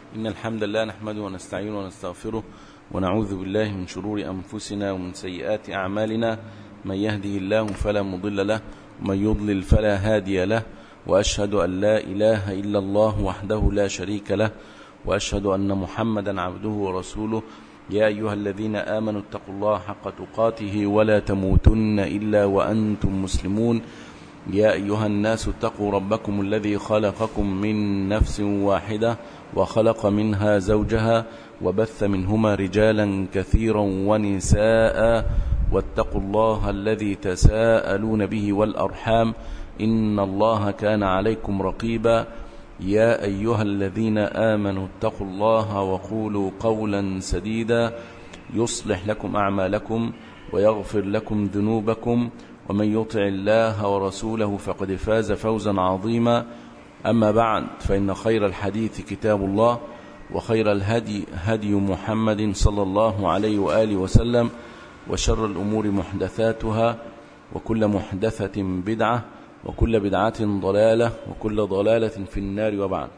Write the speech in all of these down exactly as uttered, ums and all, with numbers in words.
إن الحمد لله نحمده ونستعينه ونستغفره ونعوذ بالله من شرور أنفسنا ومن سيئات أعمالنا. من يهده الله فلا مضل له ومن يضلل فلا هادي له، وأشهد أن لا إله إلا الله وحده لا شريك له، وأشهد أن محمدا عبده ورسوله. يا أيها الذين آمنوا اتقوا الله حق تقاته ولا تموتن إلا وأنتم مسلمون. يا أيها الناس اتقوا ربكم الذي خلقكم من نفس واحدة وخلق منها زوجها وبث منهما رجالا كثيرا ونساء، واتقوا الله الذي تساءلون به والأرحام إن الله كان عليكم رقيبا. يا أيها الذين آمنوا اتقوا الله وقولوا قولا سديدا يصلح لكم أعمالكم ويغفر لكم ذنوبكم، ومن يطع الله ورسوله فقد فاز فوزا عظيما. أما بعد، فإن خير الحديث كتاب الله، وخير الهدي هدي محمد صلى الله عليه وآله وسلم، وشر الأمور محدثاتها، وكل محدثة بدعة، وكل بدعة ضلالة، وكل ضلالة في النار. وبعد،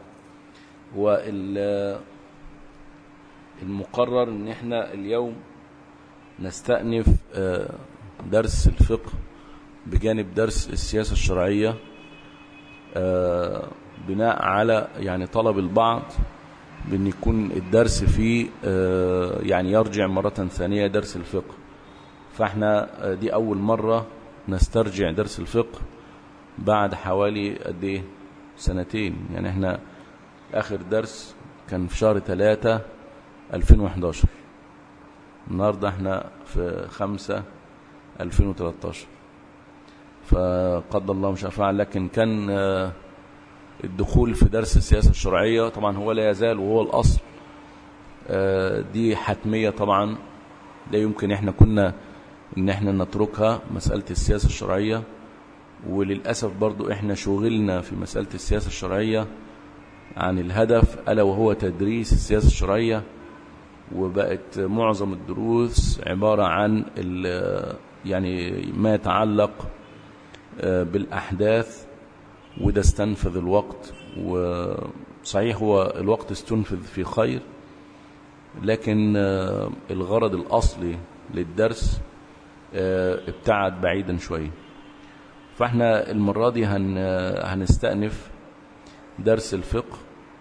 والمقرر ان احنا اليوم نستأنف درس الفقه بجانب درس السياسة الشرعية، بناء على يعني طلب البعض بأن يكون الدرس فيه يعني يرجع مرة ثانية درس الفقه. فاحنا دي أول مرة نسترجع درس الفقه بعد حوالي قد ايه سنتين. يعني احنا آخر درس كان في شهر ثلاثة ألفين وإحداشر، النهاردة احنا في خمسة ألفين وثلاثة عشر، فقدر الله مش فعل. لكن كان الدخول في درس السياسة الشرعية طبعا هو لا يزال وهو الأصل، دي حتمية طبعا، لا يمكن احنا كنا ان احنا نتركها مسألة السياسة الشرعية. وللأسف برضو احنا شغلنا في مسألة السياسة الشرعية عن الهدف، ألا وهو تدريس السياسة الشرعية، وبقت معظم الدروس عبارة عن يعني ما يتعلق بالأحداث، وده استنفذ الوقت. وصحيح هو الوقت استنفذ في خير، لكن الغرض الأصلي للدرس ابتعد بعيدا شوية. فاحنا المرة دي هن هنستأنف درس الفقه،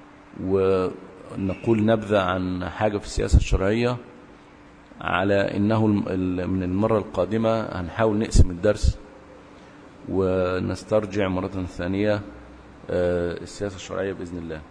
ونقول نبذة عن حاجة في السياسة الشرعية، على إنه من المرة القادمة هنحاول نقسم الدرس ونسترجع مرة ثانية السياسة الشرعية بإذن الله.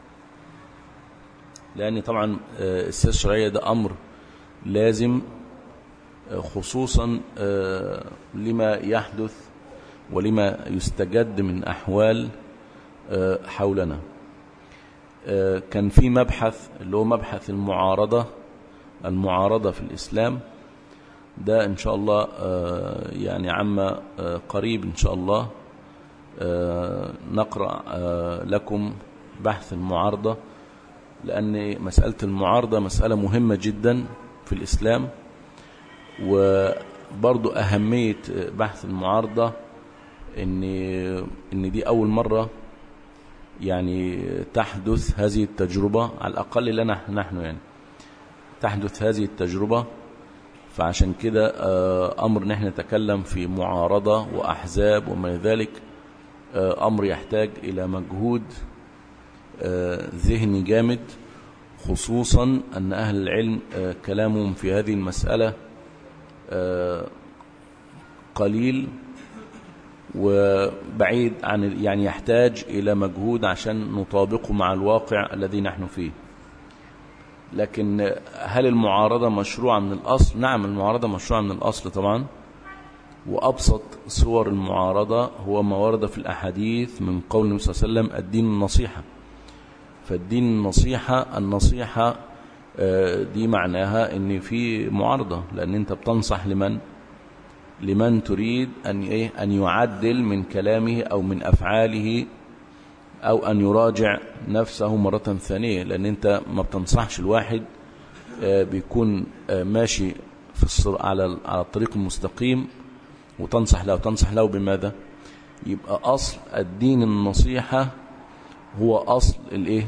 لأن طبعا السياسة الشرعية ده أمر لازم، خصوصا لما يحدث ولما يستجد من أحوال حولنا. كان في مبحث اللي هو مبحث المعارضة المعارضة في الإسلام، ده إن شاء الله يعني عما قريب إن شاء الله نقرأ لكم بحث المعارضة، لأن مسألة المعارضة مسألة مهمة جدا في الإسلام. وبرضو أهمية بحث المعارضة إن إن دي أول مرة يعني تحدث هذه التجربة، على الأقل لنا نحن يعني تحدث هذه التجربة. فعشان كده أمر نحن نتكلم في معارضة وأحزاب وما ذلك أمر يحتاج إلى مجهود ذهني جامد، خصوصا أن أهل العلم كلامهم في هذه المسألة قليل وبعيد عن يعني يحتاج إلى مجهود عشان نطابقه مع الواقع الذي نحن فيه. لكن هل المعارضة مشروعة من الأصل؟ نعم، المعارضة مشروعة من الأصل طبعا، وأبسط صور المعارضة هو ما ورد في الأحاديث من قول النبي صلى الله عليه وسلم: الدين النصيحة. فالدين النصيحة النصيحة دي معناها ان في معارضة، لأن انت بتنصح لمن لمن تريد أن إيه أن يعدل من كلامه أو من أفعاله، أو أن يراجع نفسه مرة ثانية. لأن أنت ما بتنصحش الواحد بيكون ماشي في الصر على على الطريق المستقيم وتنصح له تنصح له بماذا؟ يبقى أصل الدين النصيحة هو أصل الإيه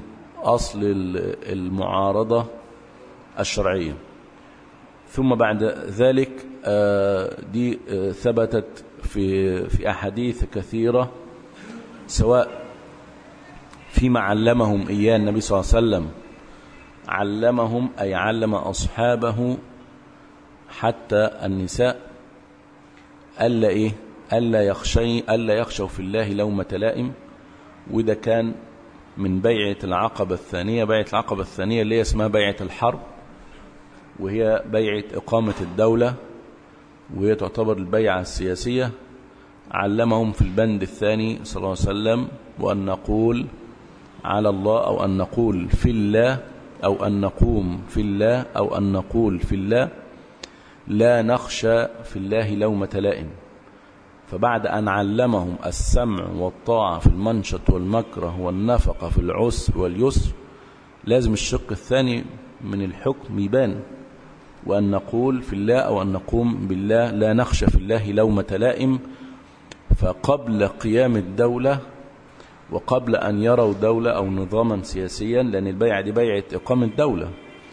أصل المعارضة الشرعية. ثم بعد ذلك دي ثبتت في في أحاديث كثيرة، سواء فيما علمهم إياه النبي صلى الله عليه وسلم، علمهم أي علم أصحابه حتى النساء ألا إيه ألا يخشي ألا يخشوا في الله لومة لائم. وده كان من بيعة العقبة الثانية. بيعة العقبة الثانية اللي هي اسمها بيعة الحرب، وهي بيعة إقامة الدولة، وهي تعتبر البيعة السياسية. علمهم في البند الثاني صلى الله عليه وسلم وأن نقول على الله، أو أن نقول في الله، أو أن نقوم في الله، أو أن نقول في الله لا نخشى في الله لومة لائم. فبعد أن علمهم السمع والطاعة في المنشط والمكره والنفقة في العسر واليسر، لازم الشق الثاني من الحكم يبان، وأن نقول في الله أو أن نقوم بالله لا نخشى في الله لومة لائم. فقبل قيام الدولة وقبل أن يروا دولة أو نظاما سياسيا، لأن البيعة دي بيعة إقامة دولة،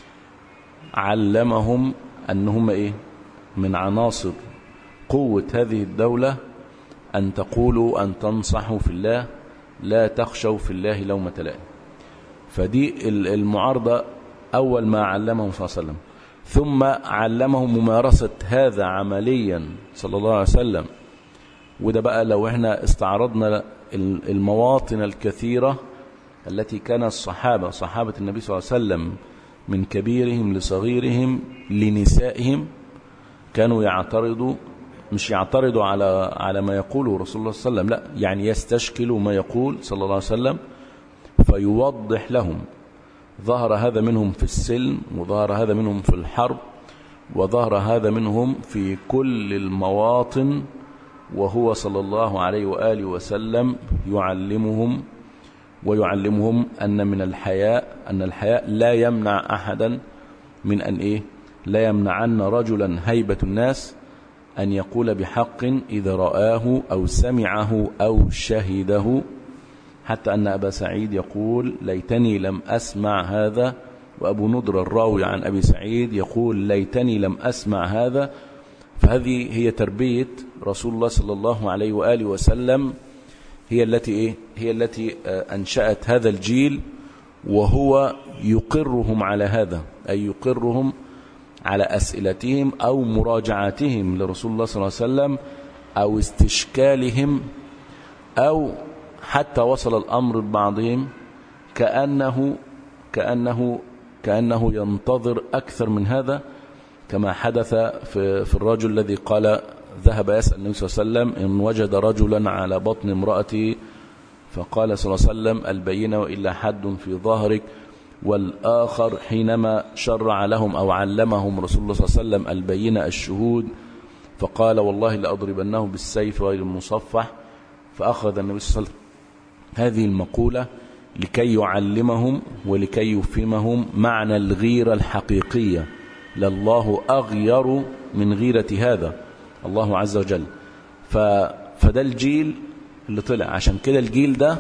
علمهم أنهم إيه من عناصر قوة هذه الدولة أن تقولوا أن تنصحوا في الله لا تخشوا في الله لومة لائم. فدي المعارضة أول ما علمهم صلى الله عليه وسلم. ثم علمهم ممارسة هذا عمليا صلى الله عليه وسلم. وده بقى لو احنا استعرضنا المواطن الكثيرة التي كان الصحابة صحابة النبي صلى الله عليه وسلم من كبيرهم لصغيرهم لنسائهم كانوا يعترضوا، مش يعترضوا على على ما يقوله رسول الله صلى الله عليه وسلم، لا، يعني يستشكلوا ما يقول صلى الله عليه وسلم فيوضح لهم. ظهر هذا منهم في السلم، وظهر هذا منهم في الحرب، وظهر هذا منهم في كل المواطن، وهو صلى الله عليه وآله وسلم يعلمهم ويعلمهم أن من الحياء أن الحياء لا يمنع أحدا من أن إيه لا يمنعن رجلا هيبة الناس أن يقول بحق إذا رآه أو سمعه أو شهده. حتى أن أبا سعيد يقول ليتني لم أسمع هذا، وأبو نضر الراوي عن أبي سعيد يقول ليتني لم أسمع هذا. فهذه هي تربية رسول الله صلى الله عليه وآله وسلم، هي التي إيه؟ هي التي أنشأت هذا الجيل، وهو يقرهم على هذا، أي يقرهم على أسئلتهم أو مراجعاتهم لرسول الله صلى الله عليه وسلم أو استشكالهم، أو حتى وصل الأمر ببعضهم كأنه كأنه كأنه ينتظر أكثر من هذا، كما حدث في في الرجل الذي قال ذهب يسأل النبي صلى الله عليه وسلم إن وجد رجلا على بطن امرأته، فقال صلى الله عليه وسلم البينة وإلا حد في ظهرك. والآخر حينما شرع لهم أو علمهم رسول الله صلى الله عليه وسلم البينة الشهود، فقال والله لأضربنه بالسيف غير المصفح. فأخذ النبي صلى الله عليه وسلم هذه المقولة لكي يعلمهم ولكي يفهمهم معنى الغيرة الحقيقية. لله أغير من غيرة هذا الله عز وجل. فده الجيل اللي طلع. عشان كده الجيل ده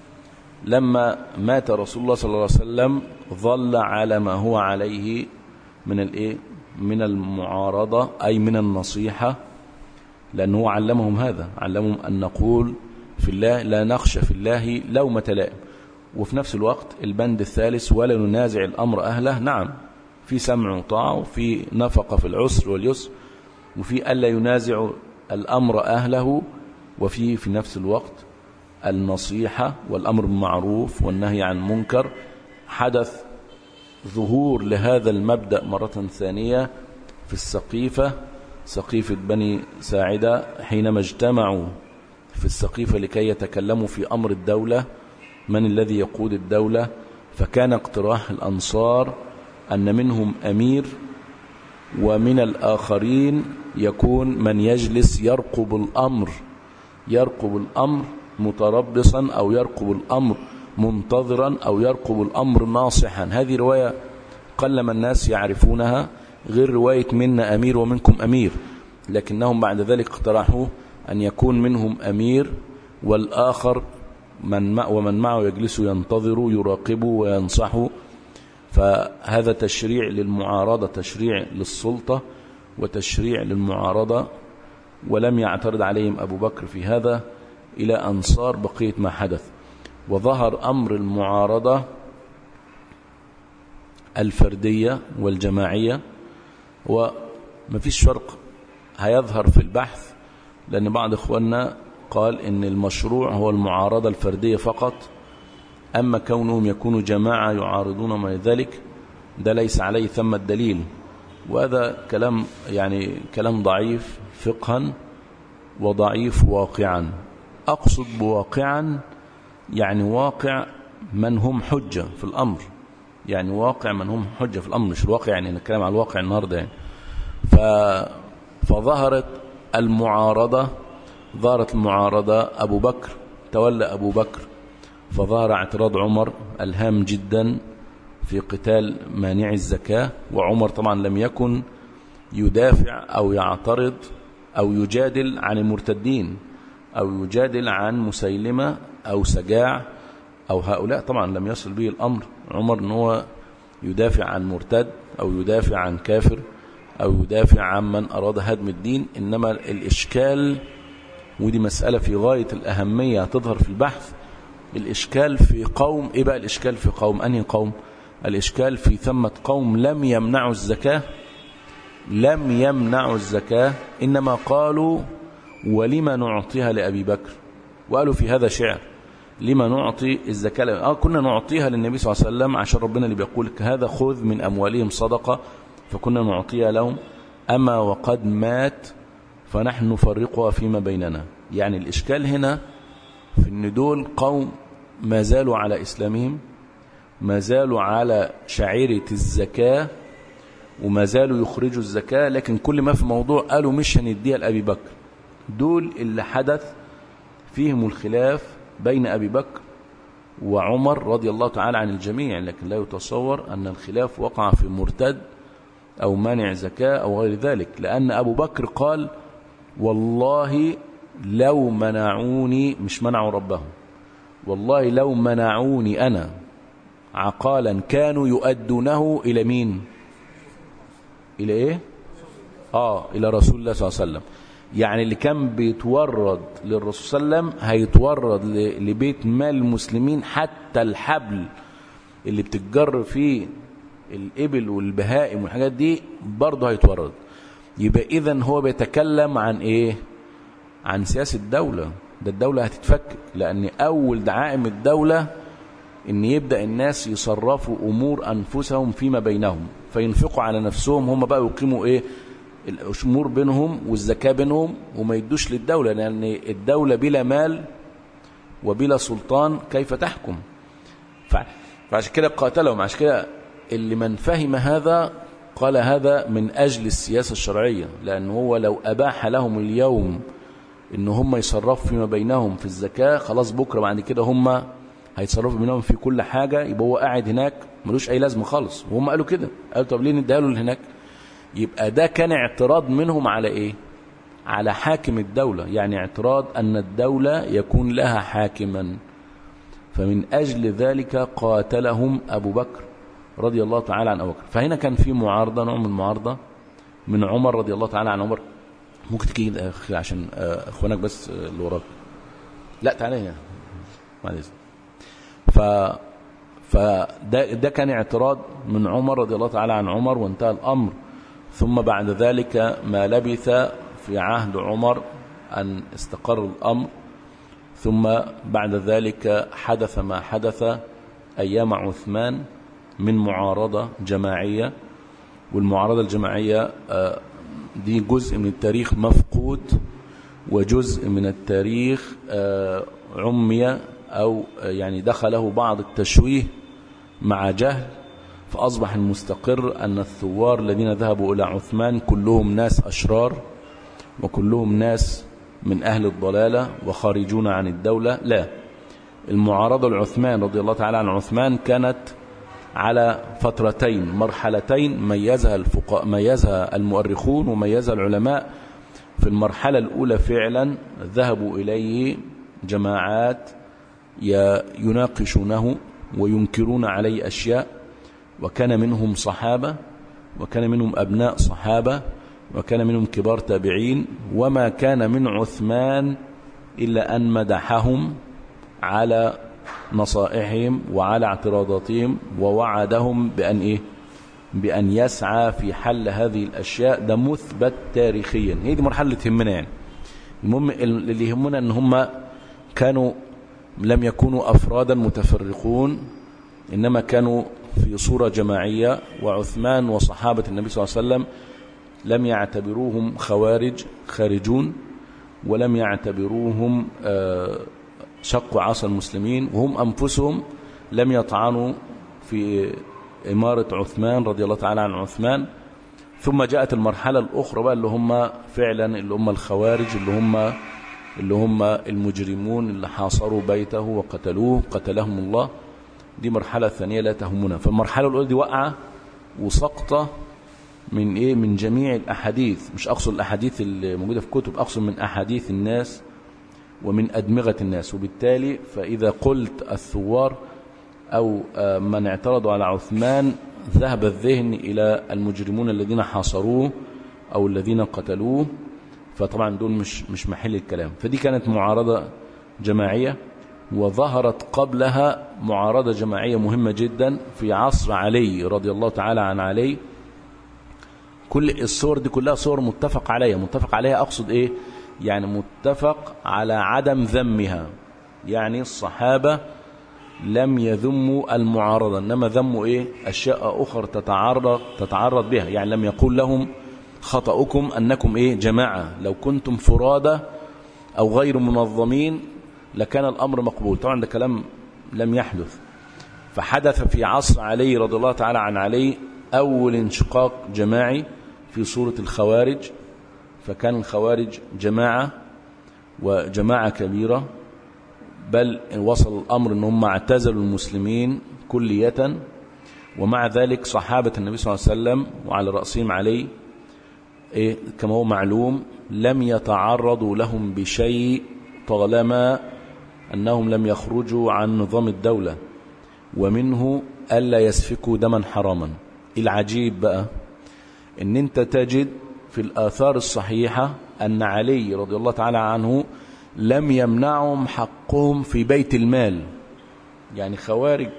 لما مات رسول الله صلى الله عليه وسلم ظل على ما هو عليه من الايه من المعارضة، أي من النصيحة، لأنه علمهم هذا، علمهم أن نقول في الله لا نخشى في الله لومة لائم. وفي نفس الوقت البند الثالث ولا ننازع الأمر أهله، نعم في سمع وطاعة، وفي نفقة في العسر واليسر، وفي ألا ينازع الأمر أهله، وفي في نفس الوقت النصيحة والأمر بالمعروف والنهي عن المنكر. حدث ظهور لهذا المبدأ مرة ثانية في السقيفة، سقيفة بني ساعدة، حينما اجتمعوا في السقيفة لكي يتكلموا في أمر الدولة، من الذي يقود الدولة. فكان اقتراح الأنصار أن منهم أمير، ومن الآخرين يكون من يجلس يرقب الأمر يرقب الأمر متربصا، أو يرقب الأمر منتظرا، أو يرقب الأمر ناصحا. هذه رواية قلما الناس يعرفونها، غير رواية منا أمير ومنكم أمير، لكنهم بعد ذلك اقترحوا أن يكون منهم أمير والآخر من ومن معه يجلس ينتظر يراقب وينصح. فهذا تشريع للمعارضة، تشريع للسلطة وتشريع للمعارضة، ولم يعترض عليهم أبو بكر في هذا إلى أن صار بقية ما حدث. وظهر أمر المعارضة الفردية والجماعية، وما فيش فرق هيظهر في البحث، لأن بعض إخواننا قال إن المشروع هو المعارضة الفردية فقط، أما كونهم يكونوا جماعة يعارضون ما ذلك ده ليس عليه ثم الدليل. وهذا كلام يعني كلام ضعيف فقها وضعيف واقعا. أقصد بواقعا يعني واقع من هم حجة في الأمر، يعني واقع من هم حجة في الأمر، مش الواقع يعني نتكلم على الواقع النهاردة يعني. ف... فظهرت المعارضة، ظهرت المعارضة أبو بكر، تولى أبو بكر، فظهر اعتراض عمر الهام جدا في قتال مانع الزكاة. وعمر طبعا لم يكن يدافع أو يعترض أو يجادل عن المرتدين أو يجادل عن مسيلمة أو سجاع أو هؤلاء، طبعا لم يصل به الأمر عمر أنه يدافع عن مرتد أو يدافع عن كافر أو يدافع عن من أراد هدم الدين. إنما الإشكال، ودي مسألة في غاية الأهمية تظهر في البحث، الإشكال في قوم. إيه بقى الإشكال في قوم؟ أنهي قوم؟ الإشكال في ثمة قوم لم يمنعوا الزكاة، لم يمنعوا الزكاة، إنما قالوا ولما نعطيها لأبي بكر. وقالوا في هذا شعر: لما نعطي الزكاة؟ آه كنا نعطيها للنبي صلى الله عليه وسلم عشان ربنا اللي بيقول هذا خذ من أموالهم صدقة، فكنا نعطيها لهم، أما وقد مات فنحن نفرقها فيما بيننا. يعني الإشكال هنا في أن دول قوم ما زالوا على إسلامهم، ما زالوا على شعيرة الزكاة، وما زالوا يخرجوا الزكاة، لكن كل ما في موضوع قالوا مش هنديها لأبي بكر. دول اللي حدث فيهم الخلاف بين أبي بكر وعمر رضي الله تعالى عن الجميع، لكن لا يتصور أن الخلاف وقع في مرتد أو مانع زكاة أو غير ذلك، لأن أبو بكر قال والله لو منعوني، مش منعوا ربهم، والله لو منعوني أنا عقالا كانوا يؤدونه إلى مين؟ إلى إيه؟ آه إلى رسول الله صلى الله عليه وسلم. يعني اللي كان بيتورد للرسول صلى الله عليه وسلم هيتورد لبيت مال المسلمين، حتى الحبل اللي بتتجر فيه الإبل والبهائم والحاجات دي برضه هيتورد. يبقى إذن هو بيتكلم عن إيه؟ عن سياسة الدولة. ده الدولة هتتفكك، لأن أول دعائم الدولة إن يبدأ الناس يصرفوا أمور أنفسهم فيما بينهم، فينفقوا على نفسهم، هم بقى يقيموا إيه؟ الأمور بينهم والزكاة بينهم، وما يدوش للدولة، لأن الدولة بلا مال وبلا سلطان كيف تحكم؟ فعشان كده قاتلهم. عشان كده اللي من فهم هذا قال هذا من أجل السياسة الشرعية، لأنه هو لو أباح لهم اليوم إن هم يصرفوا فيما بينهم في الزكاة، خلاص بكرة بعد كده هم هيتصرفوا بينهم في كل حاجة، يبقى هو قاعد هناك ملوش أي لازمة خالص. وهم قالوا كده، قالوا طب ليه نديها له هناك؟ يبقى ده كان اعتراض منهم على إيه؟ على حاكم الدولة، يعني اعتراض أن الدولة يكون لها حاكما. فمن أجل ذلك قاتلهم أبو بكر رضي الله تعالى عن أبو بكر. فهنا كان في معارضة، نوع من المعارضة من عمر رضي الله تعالى عن عمر. ممكن تجي أخي عشان أخوانك بس اللي وراك. لا تعالى هنا معلش. ف فده ده كان اعتراض من عمر رضي الله تعالى عن عمر، وانتهى الأمر. ثم بعد ذلك ما لبث في عهد عمر أن استقر الأمر، ثم بعد ذلك حدث ما حدث أيام عثمان من معارضة جماعية. والمعارضة الجماعية دي جزء من التاريخ مفقود، وجزء من التاريخ عمي أو يعني دخله بعض التشويه مع جهل، فأصبح المستقر أن الثوار الذين ذهبوا إلى عثمان كلهم ناس أشرار، وكلهم ناس من أهل الضلالة وخارجون عن الدولة. لا، المعارضة العثمان رضي الله تعالى عن عثمان كانت على فترتين، مرحلتين ميزها الفقهاء، ميزها المؤرخون وميزها العلماء. في المرحلة الأولى فعلا ذهبوا إليه جماعات يناقشونه وينكرون عليه أشياء، وكان منهم صحابة، وكان منهم أبناء صحابة، وكان منهم كبار تابعين، وما كان من عثمان إلا أن مدحهم على نصائحهم وعلى اعتراضاتهم، ووعدهم بأن إيه؟ بأن يسعى في حل هذه الأشياء. ده مثبت تاريخيا. هي دي مرحلة تهمنا يعني. المهم اللي يهمنا أن هم كانوا لم يكونوا أفرادا متفرقون، إنما كانوا في صورة جماعية. وعثمان وصحابة النبي صلى الله عليه وسلم لم يعتبروهم خوارج خارجون، ولم يعتبروهم شقوا عصا المسلمين، وهم أنفسهم لم يطعنوا في إمارة عثمان رضي الله تعالى عن عثمان. ثم جاءت المرحلة الأخرى بقى اللي هم فعلا اللي هم الخوارج، اللي هم اللي هم المجرمون اللي حاصروا بيته وقتلوه قتلهم الله. دي مرحلة ثانية لا تهمنا. فالمرحلة الأولى دي وقعة وسقطة من إيه؟ من جميع الأحاديث. مش أقصد الأحاديث اللي موجودة في كتب، أقصد من أحاديث الناس ومن أدمغة الناس. وبالتالي فإذا قلت الثوار أو من اعترضوا على عثمان ذهب الذهن إلى المجرمون الذين حاصروه أو الذين قتلوه، فطبعا دول مش مش محل الكلام. فدي كانت معارضة جماعية. وظهرت قبلها معارضة جماعية مهمة جدا في عصر علي رضي الله تعالى عن علي. كل الصور دي كلها صور متفق عليها. متفق عليها أقصد إيه؟ يعني متفق على عدم ذمها. يعني الصحابة لم يذموا المعارضة، إنما ذموا إيه؟ أشياء أخرى تتعرض تتعرض بها. يعني لم يقول لهم خطأكم أنكم إيه؟ جماعة، لو كنتم فرادى أو غير منظمين لكان الأمر مقبول. طبعا ده كلام لم يحدث. فحدث في عصر علي رضي الله تعالى عن علي أول انشقاق جماعي في صورة الخوارج. فكان الخوارج جماعة وجماعة كبيرة، بل وصل الأمر أنهم اعتزلوا المسلمين كلية. ومع ذلك صحابة النبي صلى الله عليه وسلم وعلى رأسهم علي إيه كما هو معلوم لم يتعرضوا لهم بشيء طالما أنهم لم يخرجوا عن نظام الدولة، ومنه ألا يسفكوا دما حراما. العجيب بقى أن أنت تجد في الآثار الصحيحة أن علي رضي الله تعالى عنه لم يمنعهم حقهم في بيت المال. يعني خوارج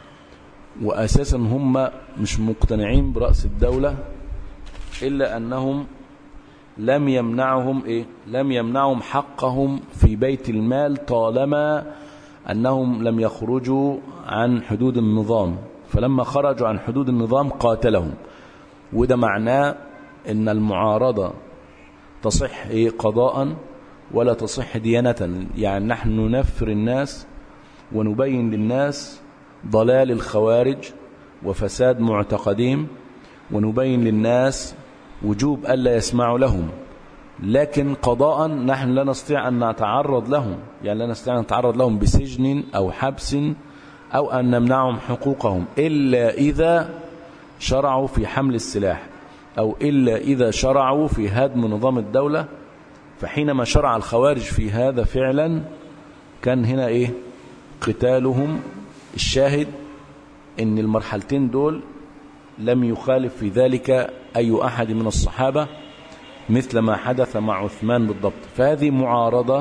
وأساسا هم مش مقتنعين برأس الدولة، إلا أنهم لم يمنعهم إيه؟ لم يمنعهم حقهم في بيت المال طالما أنهم لم يخرجوا عن حدود النظام. فلما خرجوا عن حدود النظام قاتلهم. وده معناه أن المعارضة تصح إيه؟ قضاء ولا تصح ديانة. يعني نحن ننفر الناس ونبين للناس ضلال الخوارج وفساد معتقدهم، ونبين للناس وجوب ألا يسمعوا لهم. لكن قضاء نحن لا نستطيع أن نتعرض لهم، يعني لا نستطيع أن نتعرض لهم بسجن أو حبس أو أن نمنعهم حقوقهم، إلا إذا شرعوا في حمل السلاح أو إلا إذا شرعوا في هدم نظام الدولة. فحينما شرع الخوارج في هذا فعلا كان هنا إيه؟ قتالهم. الشاهد إن المرحلتين دول لم يخالف في ذلك أي أحد من الصحابة مثل ما حدث مع عثمان بالضبط. فهذه معارضة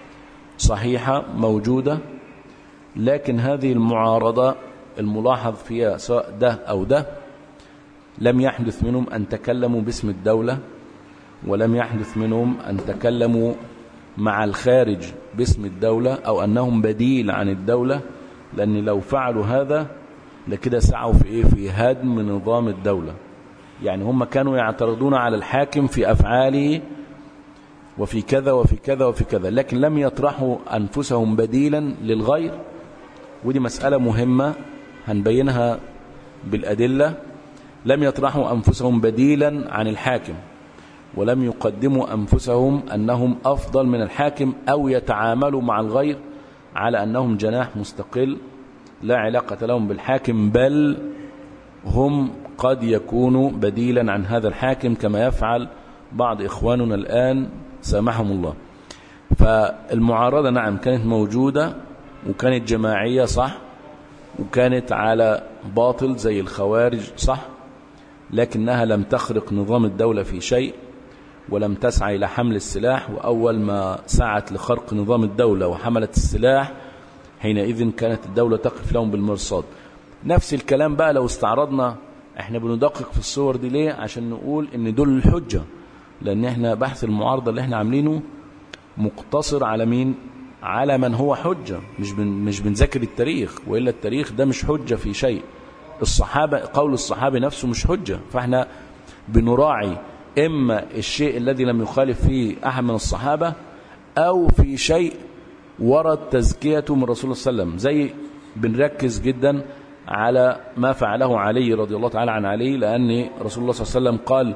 صحيحة موجودة، لكن هذه المعارضة الملاحظ فيها سواء ده أو ده لم يحدث منهم أن تكلموا باسم الدولة، ولم يحدث منهم أن تكلموا مع الخارج باسم الدولة أو أنهم بديل عن الدولة، لأن لو فعلوا هذا لكده سعوا في إيه؟ في هدم نظام الدولة. يعني هم كانوا يعترضون على الحاكم في أفعاله وفي كذا وفي كذا وفي كذا، لكن لم يطرحوا أنفسهم بديلا للغير. ودي مسألة مهمة هنبينها بالأدلة. لم يطرحوا أنفسهم بديلا عن الحاكم، ولم يقدموا أنفسهم أنهم أفضل من الحاكم أو يتعاملوا مع الغير على أنهم جناح مستقل لا علاقة لهم بالحاكم، بل هم قد يكونوا بديلا عن هذا الحاكم كما يفعل بعض إخواننا الآن سامحهم الله. فالمعارضة نعم كانت موجودة، وكانت جماعية صح، وكانت على باطل زي الخوارج صح، لكنها لم تخرق نظام الدولة في شيء ولم تسعى إلى حمل السلاح. وأول ما سعت لخرق نظام الدولة وحملت السلاح حينئذ كانت الدولة تقف لهم بالمرصاد. نفس الكلام بقى لو استعرضنا، احنا بندقق في الصور دي ليه؟ عشان نقول ان دول الحجة، لان احنا بحث المعارضة اللي احنا عاملينه مقتصر على مين؟ على من هو حجة، مش بن مش بنذاكر التاريخ، وإلا التاريخ ده مش حجة في شيء. الصحابة قول الصحابي نفسه مش حجة، فاحنا بنراعي إما الشيء الذي لم يخالف فيه أحد من الصحابة، أو في شيء ورد تزكيته من رسول الله صلى الله عليه وسلم. زي بنركز جدا على ما فعله علي رضي الله تعالى عن علي، لأن رسول الله صلى الله عليه وسلم قال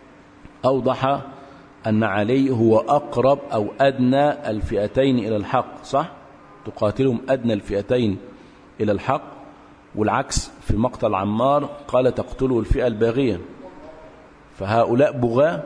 أوضح أن علي هو أقرب أو أدنى الفئتين إلى الحق صح؟ تقاتلهم أدنى الفئتين إلى الحق. والعكس في مقتل عمار قال تقتله الفئة الباغية. فهؤلاء بغاة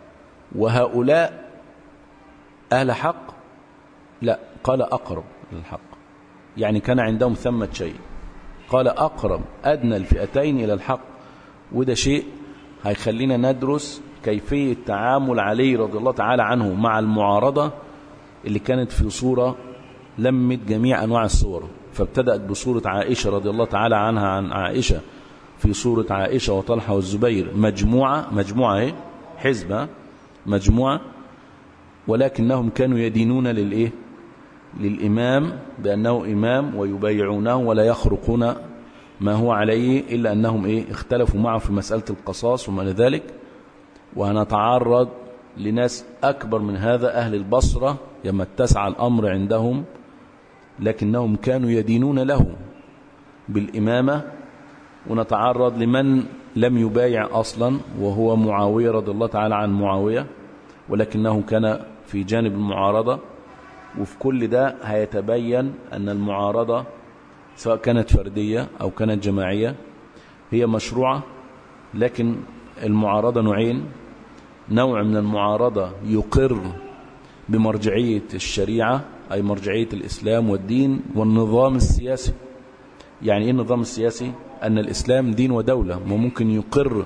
وهؤلاء أهل حق، لا، قال أقرب للحق، يعني كان عندهم ثمة شيء. قال أقرب أدنى الفئتين إلى الحق، وده شيء هيخلينا ندرس كيفية تعامل علي رضي الله تعالى عنه مع المعارضة اللي كانت في صورة لمت جميع أنواع الصور. فابتدأت بصورة عائشة رضي الله تعالى عنها عن عائشة، في صورة عائشة وطلحة والزبير، مجموعة مجموعة ايه حزبة مجموعة، ولكنهم كانوا يدينون للإيه للإمام بأنه إمام ويبايعونه ولا يخرقون ما هو عليه، إلا أنهم إيه اختلفوا معه في مسألة القصاص وما لذلك. وهنتعرض لناس أكبر من هذا، أهل البصرة، لما اتسع الأمر عندهم لكنهم كانوا يدينون له بالإمامة. ونتعرض لمن لم يبايع أصلا وهو معاوية رضي الله تعالى عن معاوية، ولكنه كان في جانب المعارضة. وفي كل ده هيتبين أن المعارضة سواء كانت فردية أو كانت جماعية هي مشروعة، لكن المعارضة نوعين. نوع من المعارضة يقر بمرجعية الشريعة، أي مرجعية الإسلام والدين والنظام السياسي. يعني إيه النظام السياسي؟ أن الإسلام دين ودولة، وممكن يقر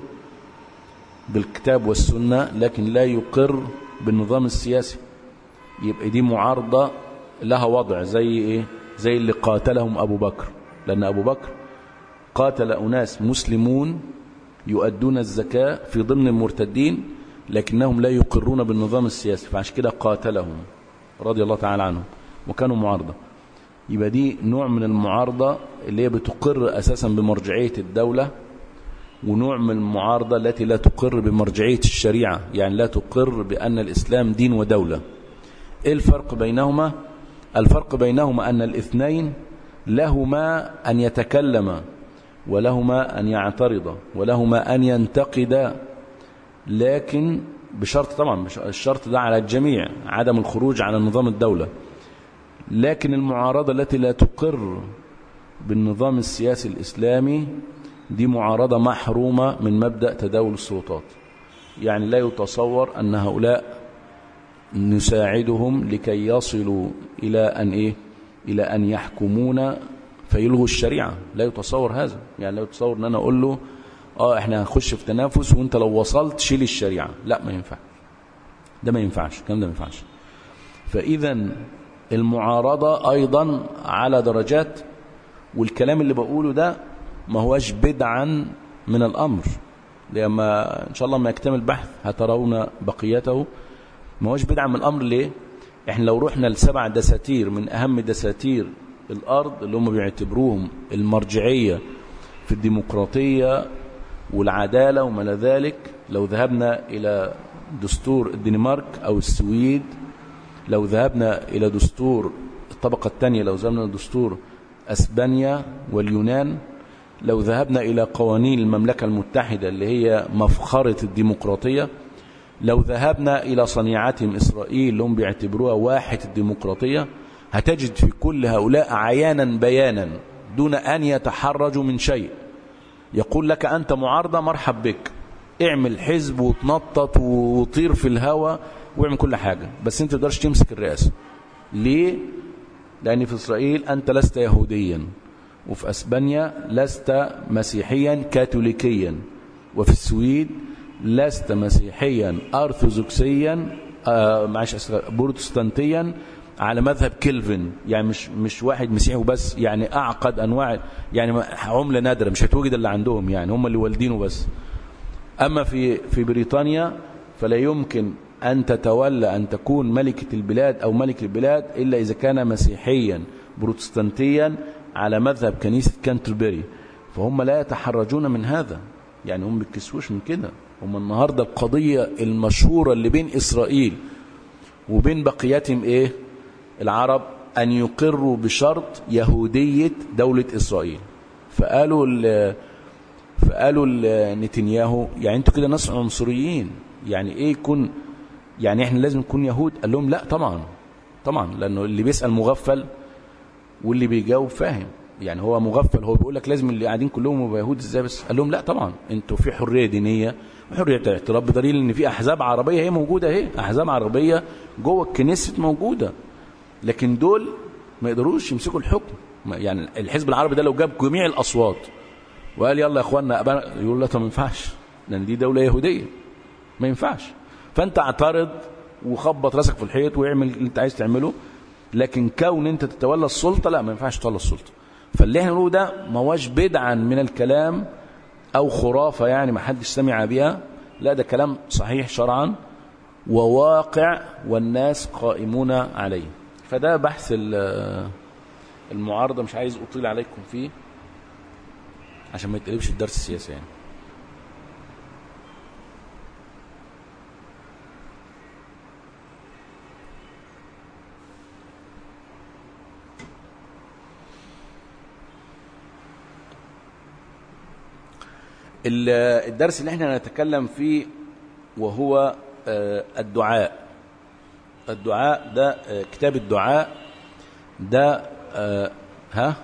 بالكتاب والسنة لكن لا يقر بالنظام السياسي. يبقى دي معارضة لها وضع، زي إيه؟ زي اللي قاتلهم أبو بكر، لأن أبو بكر قاتل أناس مسلمون يؤدون الزكاة في ضمن المرتدين لكنهم لا يقرون بالنظام السياسي، فعشان كده قاتلهم رضي الله تعالى عنهم وكانوا معارضة. يبقى دي نوع من المعارضة اللي هي بتقر أساسا بمرجعية الدولة، ونوع من المعارضة التي لا تقر بمرجعية الشريعة، يعني لا تقر بأن الإسلام دين ودولة. إيه الفرق بينهما؟ الفرق بينهما أن الاثنين لهما أن يتكلم ولهما أن يعترض ولهما أن ينتقد، لكن بشرط، طبعا الشرط ده على الجميع، عدم الخروج على نظام الدولة. لكن المعارضة التي لا تقر بالنظام السياسي الإسلامي دي معارضة محرومة من مبدأ تداول السلطات. يعني لا يتصور أن هؤلاء نساعدهم لكي يصلوا إلى أن إيه إلى أن يحكمون فيلغوا الشريعة، لا يتصور هذا. يعني لا يتصور أن أنا أقول له آه إحنا هنخش في تنافس وإنت لو وصلت شيل الشريعة، لا، ما ينفع، ده ما ينفعش، الكلام ده ما ينفعش. فإذا المعارضة أيضا على درجات، والكلام اللي بقوله ده ما هوش بدعا من الأمر، لما إن شاء الله ما يكتمل البحث هترون بقيته. ما هوش بدعا من الأمر. ليه؟ إحنا لو رحنا لسبع دساتير من أهم دساتير الأرض اللي هم بيعتبروهم المرجعية في الديمقراطية والعدالة وما ذلك، لو ذهبنا إلى دستور الدنمارك أو السويد، لو ذهبنا إلى دستور الطبقة الثانية، لو ذهبنا إلى دستور أسبانيا واليونان، لو ذهبنا إلى قوانين المملكة المتحدة اللي هي مفخرة الديمقراطية، لو ذهبنا إلى صنيعتهم إسرائيل اللي هم بيعتبروها واحة الديمقراطية، هتجد في كل هؤلاء عيانا بيانا دون أن يتحرجوا من شيء. يقول لك أنت معارضة، مرحب بك، اعمل حزب وتنطط وطير في الهواء واعمل كل حاجة، بس انت تقدرش تمسك الرئاسة. ليه؟ لأن في إسرائيل أنت لست يهوديا، وفي أسبانيا لست مسيحيا كاثوليكيا، وفي السويد لست مسيحيا أرثوذكسيا آه معلش بروتستانتيا على مذهب كيلفن، يعني مش مش واحد مسيحي وبس، يعني أعقد أنواع، يعني عملة نادرة مش هتوجد اللي عندهم، يعني هم اللي والدينه بس. أما في في بريطانيا فلا يمكن أن تتولى أن تكون ملكة البلاد أو ملك البلاد إلا إذا كان مسيحيا بروتستانتيا على مذهب كنيسة كانتربري، فهم لا يتحرجون من هذا، يعني هم بيتكسوش من كده. هم النهاردة القضية المشهورة اللي بين إسرائيل وبين بقيتهم إيه؟ العرب أن يقروا بشرط يهودية دولة إسرائيل. فقالوا فقالوا نتنياهو يعني انتوا كده ناس عنصريين، يعني ايه يكون، يعني احنا لازم نكون يهود؟ قال لهم لا طبعا طبعا، لانه اللي بيسأل مغفل واللي بيجاوب فاهم، يعني هو مغفل هو بيقول لك لازم اللي قاعدين كلهم يبقوا يهود ازاي بس؟ قال لهم لا طبعا، انتوا في حريه دينيه وحريه اعتراف، بدليل ان في احزاب عربيه هي موجوده اهي، احزاب عربيه جوه الكنيسه موجوده، لكن دول ما يقدروش يمسكوا الحكم. يعني الحزب العربي ده لو جاب جميع الاصوات وقال يلا يا اخوانا يقول لا طب ما ينفعش، لان دي دوله يهوديه ما ينفعش. فانت اعترض وخبط راسك في الحيط واعمل اللي انت عايز تعمله، لكن كون انت تتولى السلطه لا، ما ينفعش تتولى السلطه. فاللي احنا نقوله ده ما هوش بدعا من الكلام او خرافه يعني ما حدش سمع بيها، لا ده كلام صحيح شرعا وواقع والناس قائمون عليه. فده بحث المعارضه، مش عايز اطيل عليكم فيه عشان ما يتقلبش الدرس السياسي يعني. الدرس اللي احنا نتكلم فيه وهو الدعاء. الدعاء ده كتاب الدعاء ده ها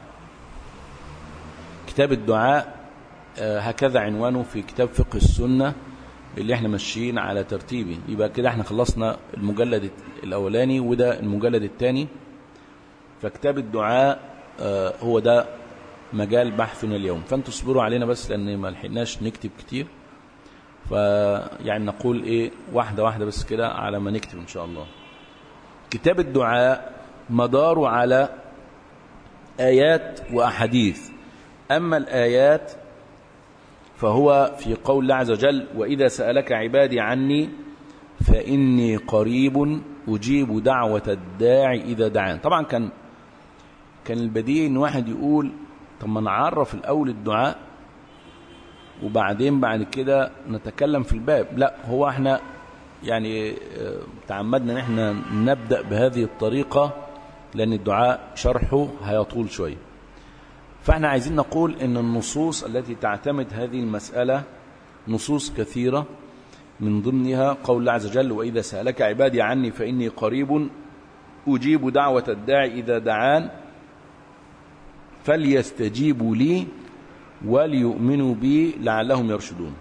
كتاب الدعاء هكذا عنوانه في كتاب فقه السنة اللي احنا ماشيين على ترتيبه. يبقى كده احنا خلصنا المجلد الاولاني وده المجلد الثاني. فكتاب الدعاء هو ده مجال بحثنا اليوم، فانتوا اصبروا علينا بس لان ما لحقناش نكتب كتير، فيعني نقول ايه واحدة واحدة بس كده على ما نكتب ان شاء الله. كتاب الدعاء مداره على آيات وأحاديث. أما الآيات فهو في قول الله عز وجل وإذا سألك عبادي عني فإني قريب أجيب دعوة الداعي إذا دعان. طبعا كان كان البديهي إن واحد يقول طب ما نعرف الأول الدعاء وبعدين بعد كده نتكلم في الباب. لا، هو احنا يعني تعمدنا ان احنا نبدأ بهذه الطريقة لأن الدعاء شرحه هيطول شوية. فاحنا عايزين نقول ان النصوص التي تعتمد هذه المسألة نصوص كثيرة، من ضمنها قول الله عز وجل وإذا سألك عبادي عني فإني قريب أجيب دعوة الداعي إذا دعان فليستجيبوا لي وليؤمنوا بي لعلهم يرشدون.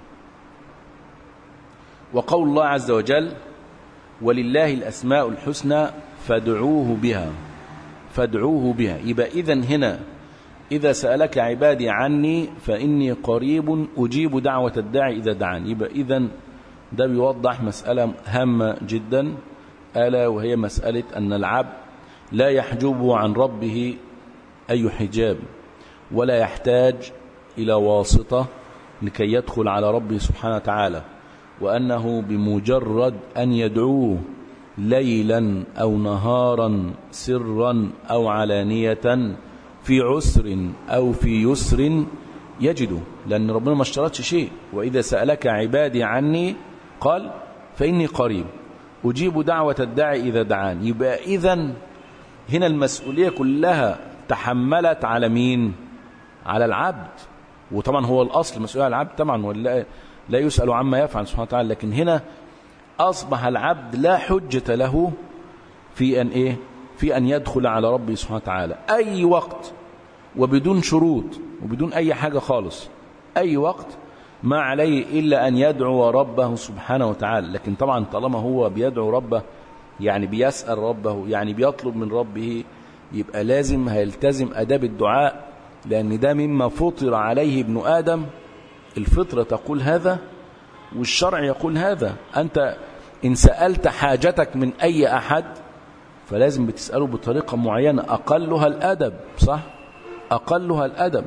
وقول الله عز وجل ولله الأسماء الحسنى فادعوه بها فادعوه بها. يبقى إذن هنا إذا سألك عبادي عني فإني قريب أجيب دعوة الداعي إذا دعان. يبقى إذن ده بيوضح مسألة هامة جدا، ألا وهي مسألة أن العبد لا يحجبه عن ربه أي حجاب ولا يحتاج إلى واسطة لكي يدخل على ربه سبحانه وتعالى، وأنه بمجرد أن يدعوه ليلا أو نهارا سرا أو علانية في عسر أو في يسر يجده، لأن ربنا ما اشترطش شيء. وإذا سألك عبادي عني قال فإني قريب أجيب دعوة الداعي إذا دعان. يبقى إذن هنا المسؤولية كلها تحملت على مين؟ على العبد. وطبعا هو الأصل مسؤولية على العبد طبعا، ولا لا يسأل عما يفعل سبحانه وتعالى، لكن هنا أصبح العبد لا حجة له في أن إيه؟ في أن يدخل على ربه سبحانه وتعالى أي وقت وبدون شروط وبدون أي حاجة خالص، أي وقت ما عليه إلا أن يدعو ربه سبحانه وتعالى. لكن طبعا طالما هو بيدعو ربه يعني بيسأل ربه، يعني بيطلب من ربه يبقى لازم هيلتزم أداب الدعاء، لأن ده مما فطر عليه ابن آدم. الفطرة تقول هذا والشرع يقول هذا. أنت إن سألت حاجتك من أي أحد فلازم بتسأله بطريقة معينة، أقلها الأدب، صح؟ أقلها الأدب،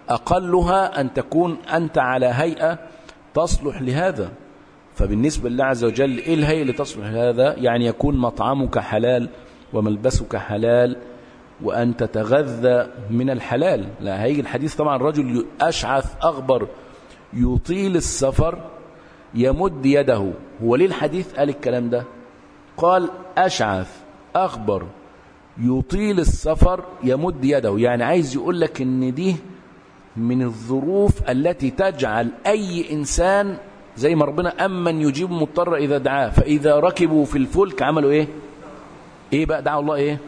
أقلها أن تكون أنت على هيئة تصلح لهذا. فبالنسبة لله عز وجل إيه الهيئة اللي تصلح لهذا؟ يعني يكون مطعمك حلال وملبسك حلال وأن تتغذى من الحلال. لا، هيجي الحديث طبعا رجل أشعث أغبر يطيل السفر يمد يده. هو ليه الحديث قال الكلام ده؟ قال أشعث أغبر يطيل السفر يمد يده، يعني عايز يقول لك ان دي من الظروف التي تجعل أي إنسان زي ما ربنا أمن يجيب مضطر إذا دعاه، فإذا ركبوا في الفلك عملوا إيه؟ إيه بقى دعوا الله إيه؟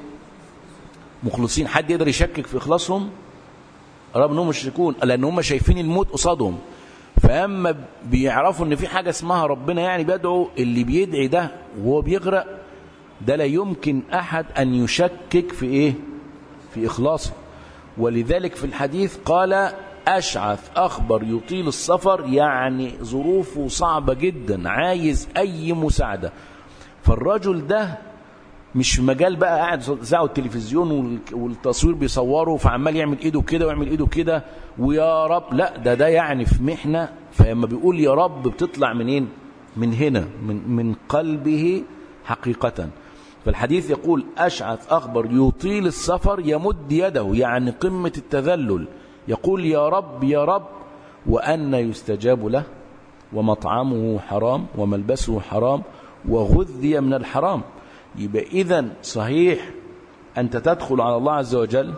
مخلصين. حد يقدر يشكك في إخلاصهم؟ رغم أنهم مشركون، لأن هم شايفين الموت قصادهم. فأما بيعرفوا أن في حاجة اسمها ربنا يعني بيدعو، اللي بيدعي ده وهو بيغرق ده لا يمكن أحد أن يشكك في إيه؟ في إخلاصه. ولذلك في الحديث قال أشعث أخبر يطيل السفر، يعني ظروفه صعبة جدا، عايز أي مساعدة. فالرجل ده مش في مجال بقى قاعد ساعة التلفزيون والتصوير بيصوره فعمال يعمل ايده كده ويعمل ايده كده ويا رب، لا ده ده يعني في محنة. فلما بيقول يا رب بتطلع منين؟ من هنا، من من قلبه حقيقة. فالحديث يقول أشعث أخبر يطيل السفر يمد يده، يعني قمة التذلل، يقول يا رب يا رب، وأن يستجاب له ومطعمه حرام وملبسه حرام وغذي من الحرام. يبقى إذن صحيح أنت تدخل على الله عز وجل،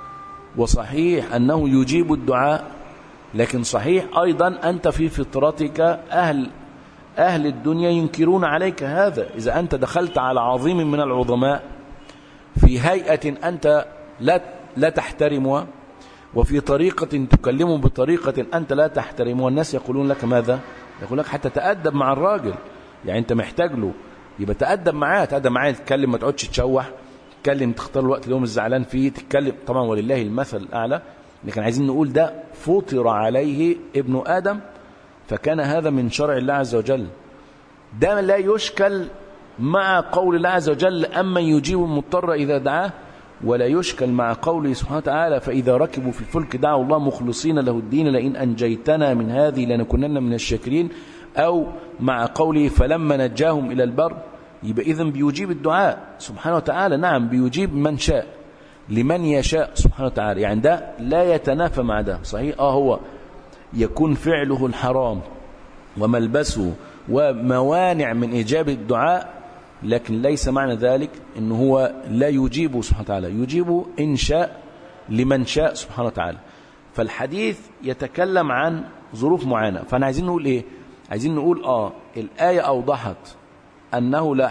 وصحيح أنه يجيب الدعاء، لكن صحيح أيضا أنت في فطرتك أهل أهل الدنيا ينكرون عليك هذا. إذا أنت دخلت على عظيم من العظماء في هيئة أنت لا لا تحترمها، وفي طريقة تكلمه بطريقة أنت لا تحترمها، والناس يقولون لك ماذا؟ يقول لك حتى تأدب مع الراجل، يعني أنت محتاج له، يبقى تأدب معاه، تأدب معاه، تتكلم ما تقعدش تشوح، تتكلم تختار الوقت اليوم الزعلان فيه تتكلم، طبعا ولله المثل الأعلى. لكن عايزين نقول ده فطر عليه ابن آدم، فكان هذا من شرع الله عز وجل. ده لا يشكل مع قول الله عز وجل أمن يجيب المضطر إذا دعاه، ولا يشكل مع قوله سبحانه وتعالى فإذا ركبوا في الفلك دعوا الله مخلصين له الدين لئن أنجيتنا من هذه لنكونن من الشاكرين، أو مع قوله فلما نجاهم إلى البر. يبقى إذن بيجيب الدعاء سبحانه وتعالى، نعم بيجيب من شاء لمن يشاء سبحانه وتعالى، يعني ده لا يتنافى مع ده. صحيح آه هو يكون فعله الحرام وملبسه وموانع من إجابة الدعاء، لكن ليس معنى ذلك إنه هو لا يجيبه سبحانه وتعالى، يجيبه إن شاء لمن شاء سبحانه وتعالى. فالحديث يتكلم عن ظروف معينة. فأنا عايزين نقول إيه؟ عايزين نقول آه الآية أوضحت أنه لا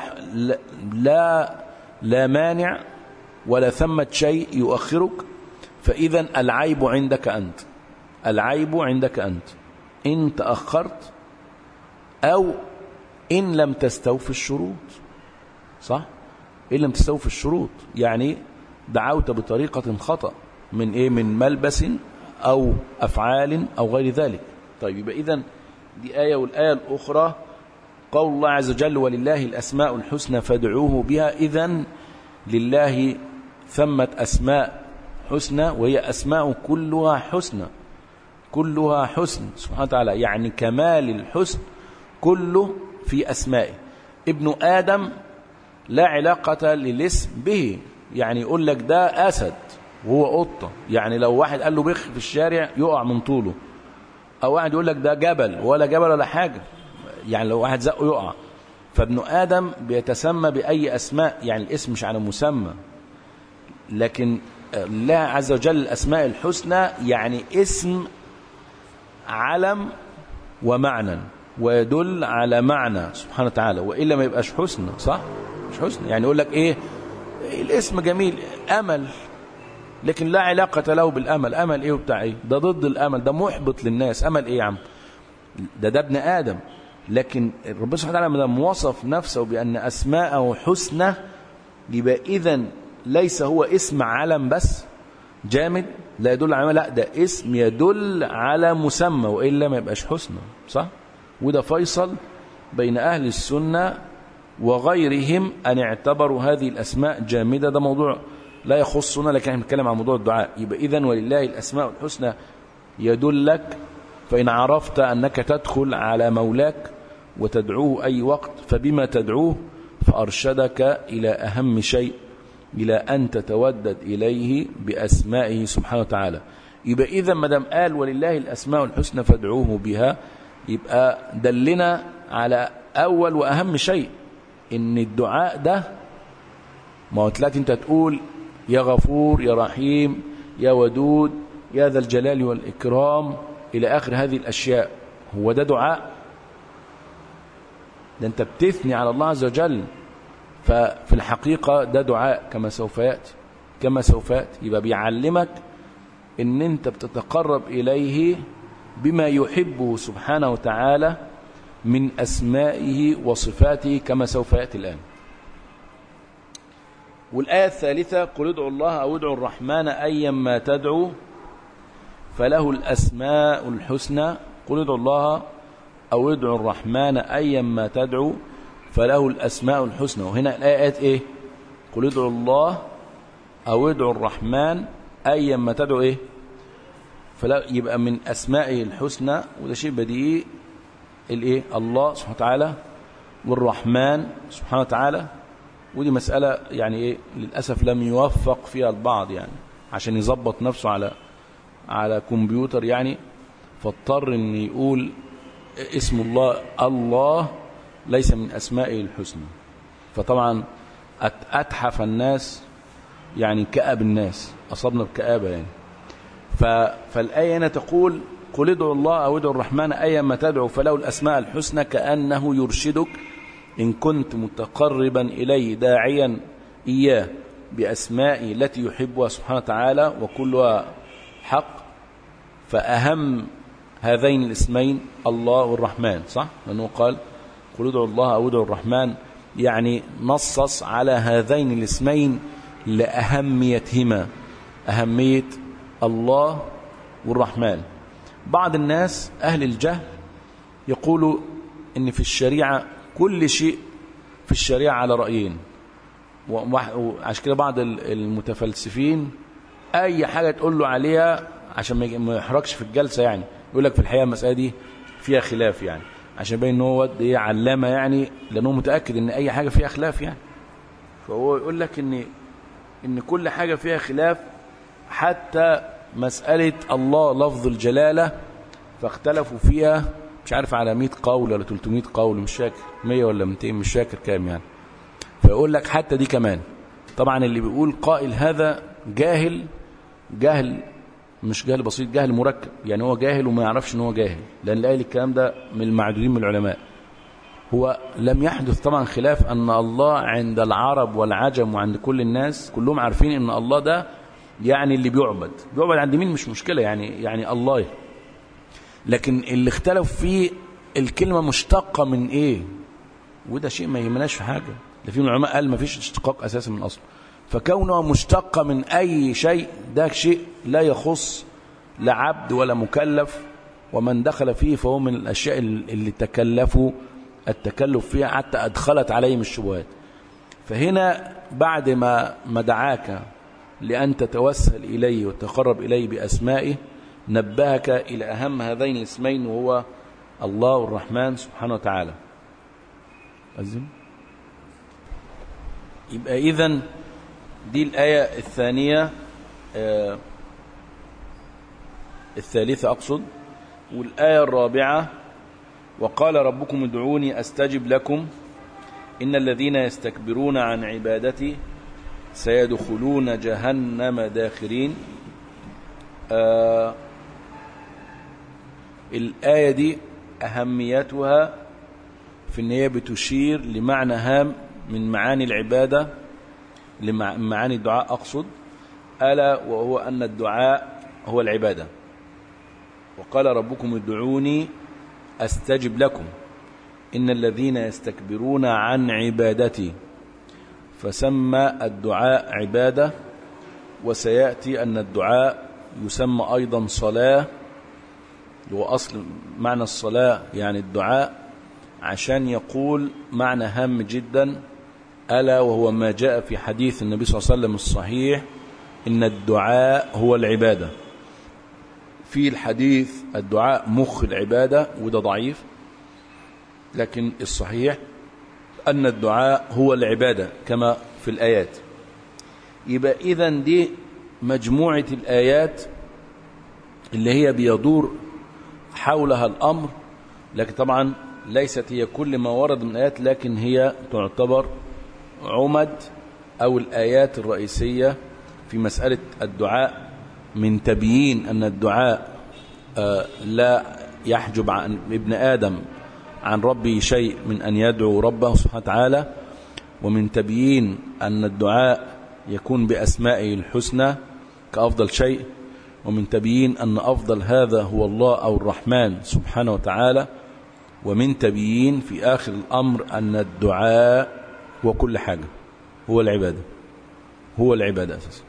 لا لا مانع ولا ثمة شيء يؤخرك، فإذا العيب عندك أنت، العيب عندك أنت إن تأخرت أو إن لم تستوفي الشروط. صح؟ إن لم تستوفي الشروط يعني دعوت بطريقة خطأ من إيه؟ من ملبس أو أفعال أو غير ذلك. طيب يبقى إذن دي آية. والآية الأخرى قول الله عز وجل ولله الأسماء الحسنى فادعوه بها. إذن لله ثمة أسماء حسنى، وهي أسماء كلها حسنى، كلها حسن سبحانه وتعالى، يعني كمال الحسن كله في أسمائه. ابن آدم لا علاقة للاسم به، يعني يقول لك ده أسد وهو قطة، يعني لو واحد قال له بخ في الشارع يقع من طوله، أو واحد يقول لك ده جبل ولا جبل ولا حاجة، يعني لو واحد زقه يقع. فابن آدم بيتسمى بأي أسماء، يعني الاسم مش على مسمى، لكن الله عز وجل الأسماء الحسنى يعني اسم علم ومعنى، ويدل على معنى سبحانه وتعالى، وإلا ما يبقاش حسنى. صح؟ مش حسنى. يعني يقول لك إيه الاسم جميل أمل، لكن لا علاقة له بالأمل. أمل إيه وبتاع إيه؟ ده ضد الأمل، ده محبط للناس. أمل إيه يا عم؟ ده ده ابن آدم. لكن ربنا سبحانه وتعالى ما دام وصف نفسه بأن أسماءه حسنى، يبقى إذن ليس هو اسم علم بس جامد لا يدل على، لا ده اسم يدل على مسمى، وإلا ما يبقاش حسنى، صح؟ وده فيصل بين أهل السنة وغيرهم أن اعتبروا هذه الأسماء جامدة. ده موضوع لا يخصنا، لكن احنا بنتكلم عن موضوع الدعاء. يبقى إذن ولله الأسماء الحسنى يدلك، فإن عرفت أنك تدخل على مولاك وتدعوه أي وقت فبما تدعوه، فأرشدك إلى أهم شيء، إلى أن تتودد إليه بأسمائه سبحانه وتعالى. يبقى إذا ما دام قال ولله الأسماء الحسنى فادعوه بها، يبقى دلنا على أول وأهم شيء، إن الدعاء ده ما هو تلاقي أنت تقول يا غفور يا رحيم يا ودود يا ذا الجلال والإكرام إلى آخر هذه الأشياء، هو ده دعاء؟ ده أنت بتثني على الله عز وجل. ففي الحقيقة ده دعاء كما سوف يأتي كما سوف يأتي. يبقى بيعلمك إن أنت بتتقرب إليه بما يحبه سبحانه وتعالى من أسمائه وصفاته كما سوف يأتي الآن. والآية الثالثة قل ادعوا الله أو ادعوا الرحمن أيما تدعوا فله الأسماء الحسنى. قل ادعوا الله أو ادعوا الرحمن أيما تدعوا فله الأسماء الحسنى. وهنا الآية إيه؟ قل ادعوا الله أو ادعوا الرحمن أيما تدعوا إيه؟ فلا يبقى من أسمائه الحسنى، وده شيء بديهي، الإيه؟ الله سبحانه وتعالى والرحمن سبحانه وتعالى. ودي مسألة يعني إيه للأسف لم يوفق فيها البعض، يعني عشان يظبط نفسه على على كمبيوتر يعني، فاضطر إن يقول اسم الله الله ليس من أسمائه الحسنى. فطبعا أتحف الناس، يعني كأب الناس، أصبنا بكآبة يعني. فالآية هنا تقول قل ادعوا الله أو ادعوا الرحمن أيما تدعوا فله الأسماء الحسنى، كأنه يرشدك إن كنت متقربا إليه داعيا إياه بأسمائه التي يحبها سبحانه وتعالى وكلها حق. فأهم هذين الاسمين الله والرحمن، صح؟ لأنه قال قل ادعوا الله أو ادعوا الرحمن، يعني نصص على هذين الاسمين لأهميتهما، أهمية الله والرحمن. بعض الناس أهل الجهل يقولوا إن في الشريعة كل شيء في الشريعة على رأيين، وعشان كده بعض المتفلسفين أي حاجة تقول له عليها عشان ما يحركش في الجلسة، يعني يقول لك في الحقيقة المسألة دي فيها خلاف، يعني عشان يبين ان هو ايه علامة، يعني لأنه متأكد ان أي حاجة فيها خلاف يعني. فهو يقول لك ان ان كل حاجة فيها خلاف، حتى مسألة الله لفظ الجلالة فاختلفوا فيها مش عارف على مئة قول ولا ثلاثمئة قول، مش فاكر مئة ولا مئتين، مش فاكر كام يعني. فيقول لك حتى دي كمان. طبعا اللي بيقول قائل هذا جاهل، جهل مش جهل بسيط، جهل مركب، يعني هو جاهل وما يعرفش ان هو جاهل، لأن قال الكلام ده من المعدودين من العلماء. هو لم يحدث طبعا خلاف أن الله عند العرب والعجم وعند كل الناس كلهم عارفين أن الله ده يعني اللي بيعبد بيعبد عند مين مش مشكلة، يعني يعني الله. لكن اللي اختلف فيه الكلمة مشتقة من ايه، وده شيء ما يهمناش في حاجة. ده في العلماء قال ما فيش اشتقاق أساسا من أصله، فكونه مشتقة من أي شيء ده شيء لا يخص لا عبد ولا مكلف، ومن دخل فيه فهو من الأشياء اللي تكلفوا التكلف فيها حتى أدخلت عليهم الشبهات. فهنا بعد ما ما دعاك لأن تتوسل إليه وتقرب إليه بأسمائه، نبهك إلى أهم هذين الاسمين، وهو الله والرحمن سبحانه وتعالى. أزم يبقى إذن دي الآية الثانية آه الثالثة أقصد. والآية الرابعة وقال ربكم ادعوني أستجب لكم إن الذين يستكبرون عن عبادتي سيدخلون جهنم داخرين. آه الآية دي أهميتها في أن هي بتشير لمعنى هام من معاني العبادة، لمعاني الدعاء أقصد، ألا وهو أن الدعاء هو العبادة. وقال ربكم ادعوني أستجب لكم إن الذين يستكبرون عن عبادتي فسمى الدعاء عبادة، وسيأتي أن الدعاء يسمى أيضا صلاة، وأصل معنى الصلاة يعني الدعاء، عشان يقول معنى هام جدا، ألا وهو ما جاء في حديث النبي صلى الله عليه وسلم الصحيح إن الدعاء هو العبادة. في الحديث الدعاء مخ العبادة، وده ضعيف، لكن الصحيح أن الدعاء هو العبادة كما في الآيات. يبقى إذن دي مجموعة الآيات اللي هي بيدور حولها الأمر، لكن طبعا ليست هي كل ما ورد من آيات، لكن هي تعتبر عمد أو الآيات الرئيسية في مسألة الدعاء، من تبيين أن الدعاء لا يحجب عن ابن آدم عن ربه شيء من أن يدعو ربه سبحانه وتعالى، ومن تبيين أن الدعاء يكون بأسمائه الحسنى كأفضل شيء، ومن تبيين أن أفضل هذا هو الله أو الرحمن سبحانه وتعالى، ومن تبيين في آخر الأمر أن الدعاء هو كل حاجة، هو العبادة، هو العبادة أساسا.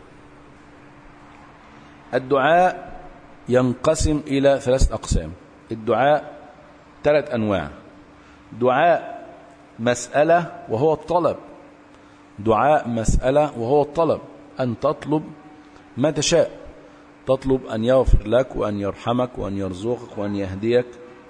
الدعاء ينقسم إلى ثلاث أقسام. الدعاء ثلاث أنواع: دعاء مسألة وهو الطلب، دعاء مسألة وهو الطلب، أن تطلب ما تشاء، تطلب أن يغفر لك وأن يرحمك وأن يرزقك وأن يهديك.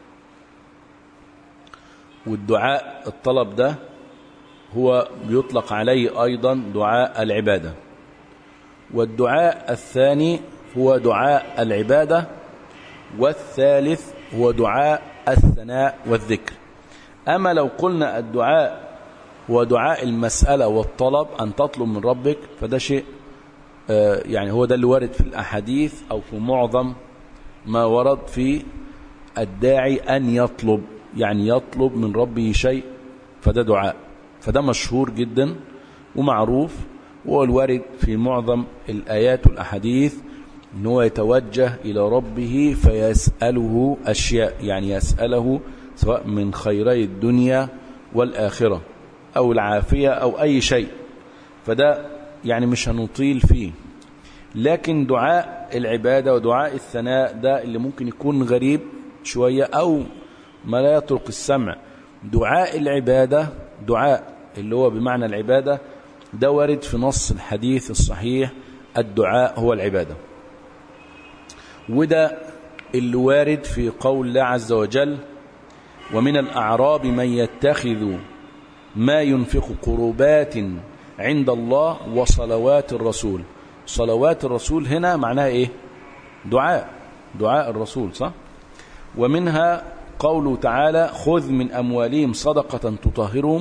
والدعاء الطلب ده هو بيطلق عليه أيضا دعاء العبادة. والدعاء الثاني هو دعاء العبادة، والثالث هو دعاء الثناء والذكر. أما لو قلنا الدعاء هو دعاء المسألة والطلب، أن تطلب من ربك، فده شيء يعني هو ده اللي ورد في الأحاديث أو في معظم ما ورد في الداعي أن يطلب، يعني يطلب من ربه شيء، فده دعاء، فده مشهور جدا ومعروف، وهو الوارد في معظم الآيات والأحاديث إن هو يتوجه إلى ربه فيسأله أشياء، يعني يسأله سواء من خيري الدنيا والآخرة أو العافية أو أي شيء، فده يعني مش هنطيل فيه. لكن دعاء العبادة ودعاء الثناء ده اللي ممكن يكون غريب شوية أو ما لا يطرق السمع. دعاء العبادة، دعاء اللي هو بمعنى العبادة، ده وارد في نص الحديث الصحيح الدعاء هو العبادة، وده اللي وارد في قول الله عز وجل: ومن الأعراب من يتخذ ما ينفق قربات عند الله وصلوات الرسول. صلوات الرسول هنا معناها إيه؟ دعاء، دعاء الرسول، صح؟ ومنها قوله تعالى: خذ من أموالهم صدقة تطهرهم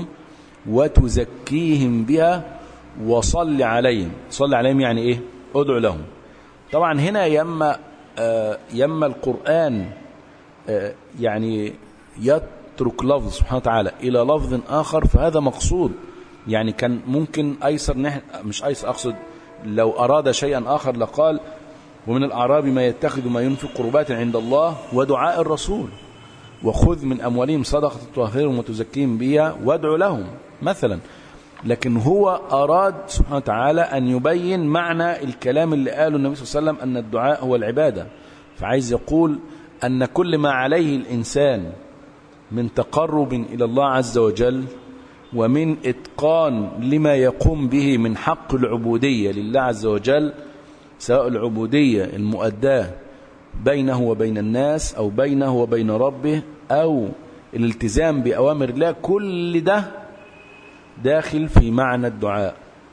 وتزكيهم بها وصل عليهم. صل عليهم يعني إيه؟ ادعو لهم. طبعا هنا يما آه يما القرآن آه يعني يترك لفظ سبحانه وتعالى إلى لفظ آخر، فهذا مقصود. يعني كان ممكن أيسر نحن مش أيسر أقصد لو أراد شيئا آخر لقال: ومن الأعراب ما يتخذ ما ينفق قربات عند الله ودعاء الرسول، وخذ من أموالهم صدقة تطهرهم وتزكيهم بها وادعو لهم مثلا. لكن هو أراد سبحانه وتعالى أن يبين معنى الكلام اللي قاله النبي صلى الله عليه وسلم أن الدعاء هو العبادة، فعايز يقول أن كل ما عليه الإنسان من تقرب إلى الله عز وجل ومن إتقان لما يقوم به من حق العبودية لله عز وجل، سواء العبودية المؤداة بينه وبين الناس أو بينه وبين ربه أو الالتزام بأوامر الله، كل ده داخل في معنى الدعاء،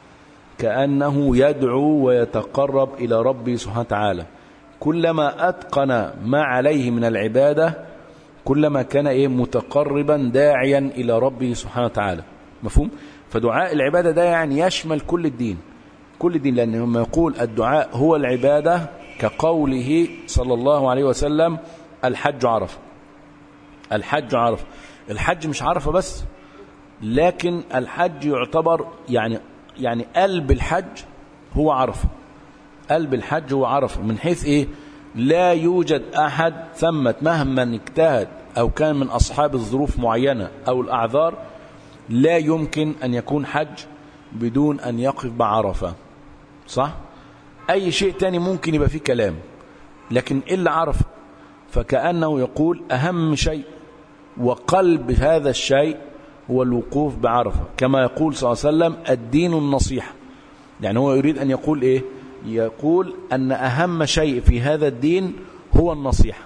كأنه يدعو ويتقرب إلى ربه سبحانه وتعالى. كلما أتقن ما عليه من العبادة كلما كان إيه متقربا داعيا إلى ربه سبحانه وتعالى. مفهوم؟ فدعاء العبادة ده يعني يشمل كل الدين، كل الدين، لأنه ما يقول الدعاء هو العبادة كقوله صلى الله عليه وسلم: الحج عرفة. الحج عرفة، الحج مش عرفة بس، لكن الحج يعتبر يعني يعني قلب الحج هو عرفة، قلب الحج هو عرفة، من حيث إيه؟ لا يوجد أحد ثمت مهما اجتهد أو كان من أصحاب الظروف معينة أو الأعذار لا يمكن أن يكون حج بدون أن يقف بعرفة، صح؟ أي شيء تاني ممكن يبقى فيه كلام، لكن إلا عرفة. فكأنه يقول أهم شيء وقلب هذا الشيء هو الوقوف بعرفة، كما يقول صلى الله عليه وسلم الدين النصيحة. يعني هو يريد أن يقول إيه؟ يقول أن أهم شيء في هذا الدين هو النصيحة.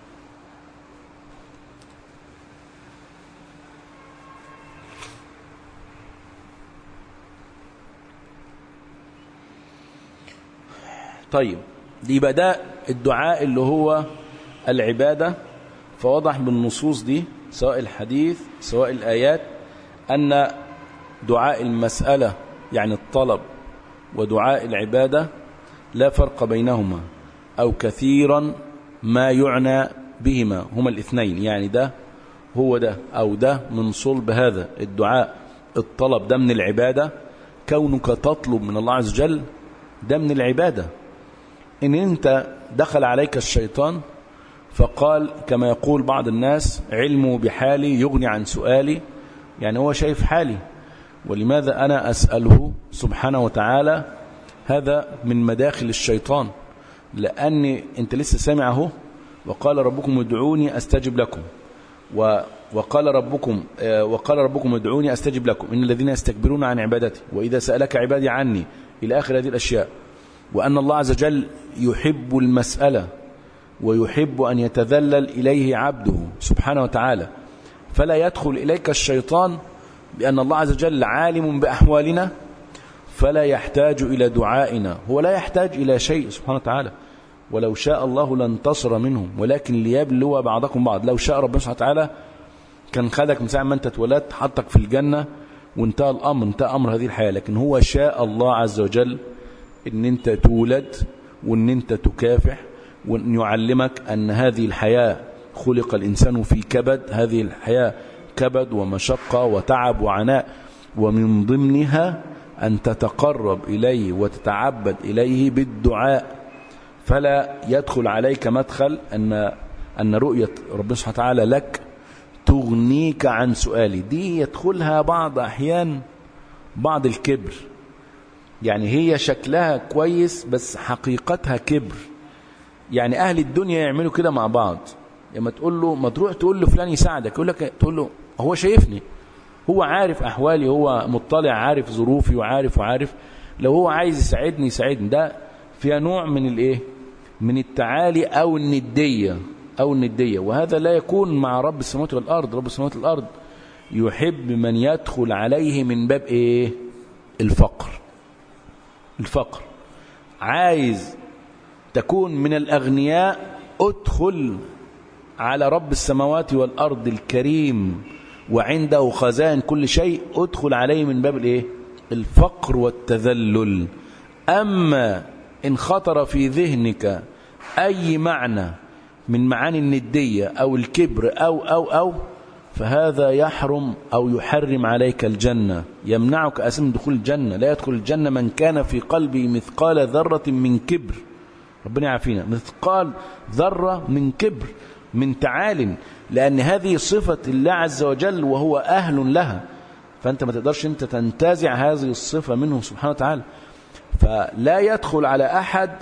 طيب، يبقى ده الدعاء اللي هو العبادة. فوضح بالنصوص دي سواء الحديث سواء الآيات أن دعاء المسألة يعني الطلب ودعاء العبادة لا فرق بينهما، أو كثيرا ما يعنى بهما، هما الاثنين. يعني ده هو ده أو ده من صلب هذا الدعاء. الطلب ده من العبادة، كونك تطلب من الله عز وجل ده من العبادة. إن أنت دخل عليك الشيطان فقال كما يقول بعض الناس علمه بحالي يغني عن سؤالي، يعني هو شايف حالي ولماذا أنا أسأله سبحانه وتعالى. هذا من مداخل الشيطان، لأن أنت لسه سامعه وقال ربكم ادعوني أستجب لكم، وقال ربكم وقال ربكم ادعوني أستجب لكم إن الذين يستكبرون عن عبادتي وإذا سألك عبادي عني إلى آخر هذه الأشياء. وأن الله عز وجل يحب المسألة ويحب أن يتذلل إليه عبده سبحانه وتعالى. فلا يدخل إليك الشيطان بأن الله عز وجل عالم بأحوالنا فلا يحتاج إلى دعائنا، هو لا يحتاج إلى شيء سبحانه وتعالى. ولو شاء الله لانتصر منهم ولكن ليبلو بعضكم بعض. لو شاء ربنا سبحانه وتعالى كان خدك من ساعة ما أنت اتولدت حطك في الجنة وانتهى الأمر، انتهى أمر هذه الحياة. لكن هو شاء الله عز وجل ان انت تولد وان انت تكافح وان يعلمك ان هذه الحياة خلق الانسان في كبد، هذه الحياة كبد ومشقة وتعب وعناء، ومن ضمنها ان تتقرب اليه وتتعبد اليه بالدعاء. فلا يدخل عليك مدخل ان ان رؤية ربنا سبحانه وتعالى لك تغنيك عن سؤالي. دي يدخلها بعض احيان بعض الكبر، يعني هي شكلها كويس بس حقيقتها كبر. يعني أهل الدنيا يعملوا كده مع بعض، لما تقول له ما تروح تقول له فلان يساعدك، يقول لك تقول له هو شايفني، هو عارف أحوالي، هو مطلع، عارف ظروفي وعارف وعارف لو هو عايز يساعدني يساعدني. ده فيها نوع من الايه؟ من التعالي أو الندية أو الندية وهذا لا يكون مع رب السماوات والأرض. رب السماوات والأرض يحب من يدخل عليه من باب ايه؟ الفقر. الفقر. عايز تكون من الأغنياء، ادخل على رب السماوات والأرض الكريم وعنده خزائن كل شيء، ادخل عليه من باب الايه؟ الفقر والتذلل. أما إن خطر في ذهنك أي معنى من معاني الندية أو الكبر أو أو أو فهذا يحرم أو يحرم عليك الجنة، يمنعك أساسا من دخول الجنة. لا يدخل الجنة من كان في قلبه مثقال ذرة من كبر. ربنا يعافينا. مثقال ذرة من كبر، من تعال، لأن هذه صفة الله عز وجل وهو أهل لها، فأنت ما تقدرش أنت تنتزع هذه الصفة منه سبحانه وتعالى. فلا يدخل على أحد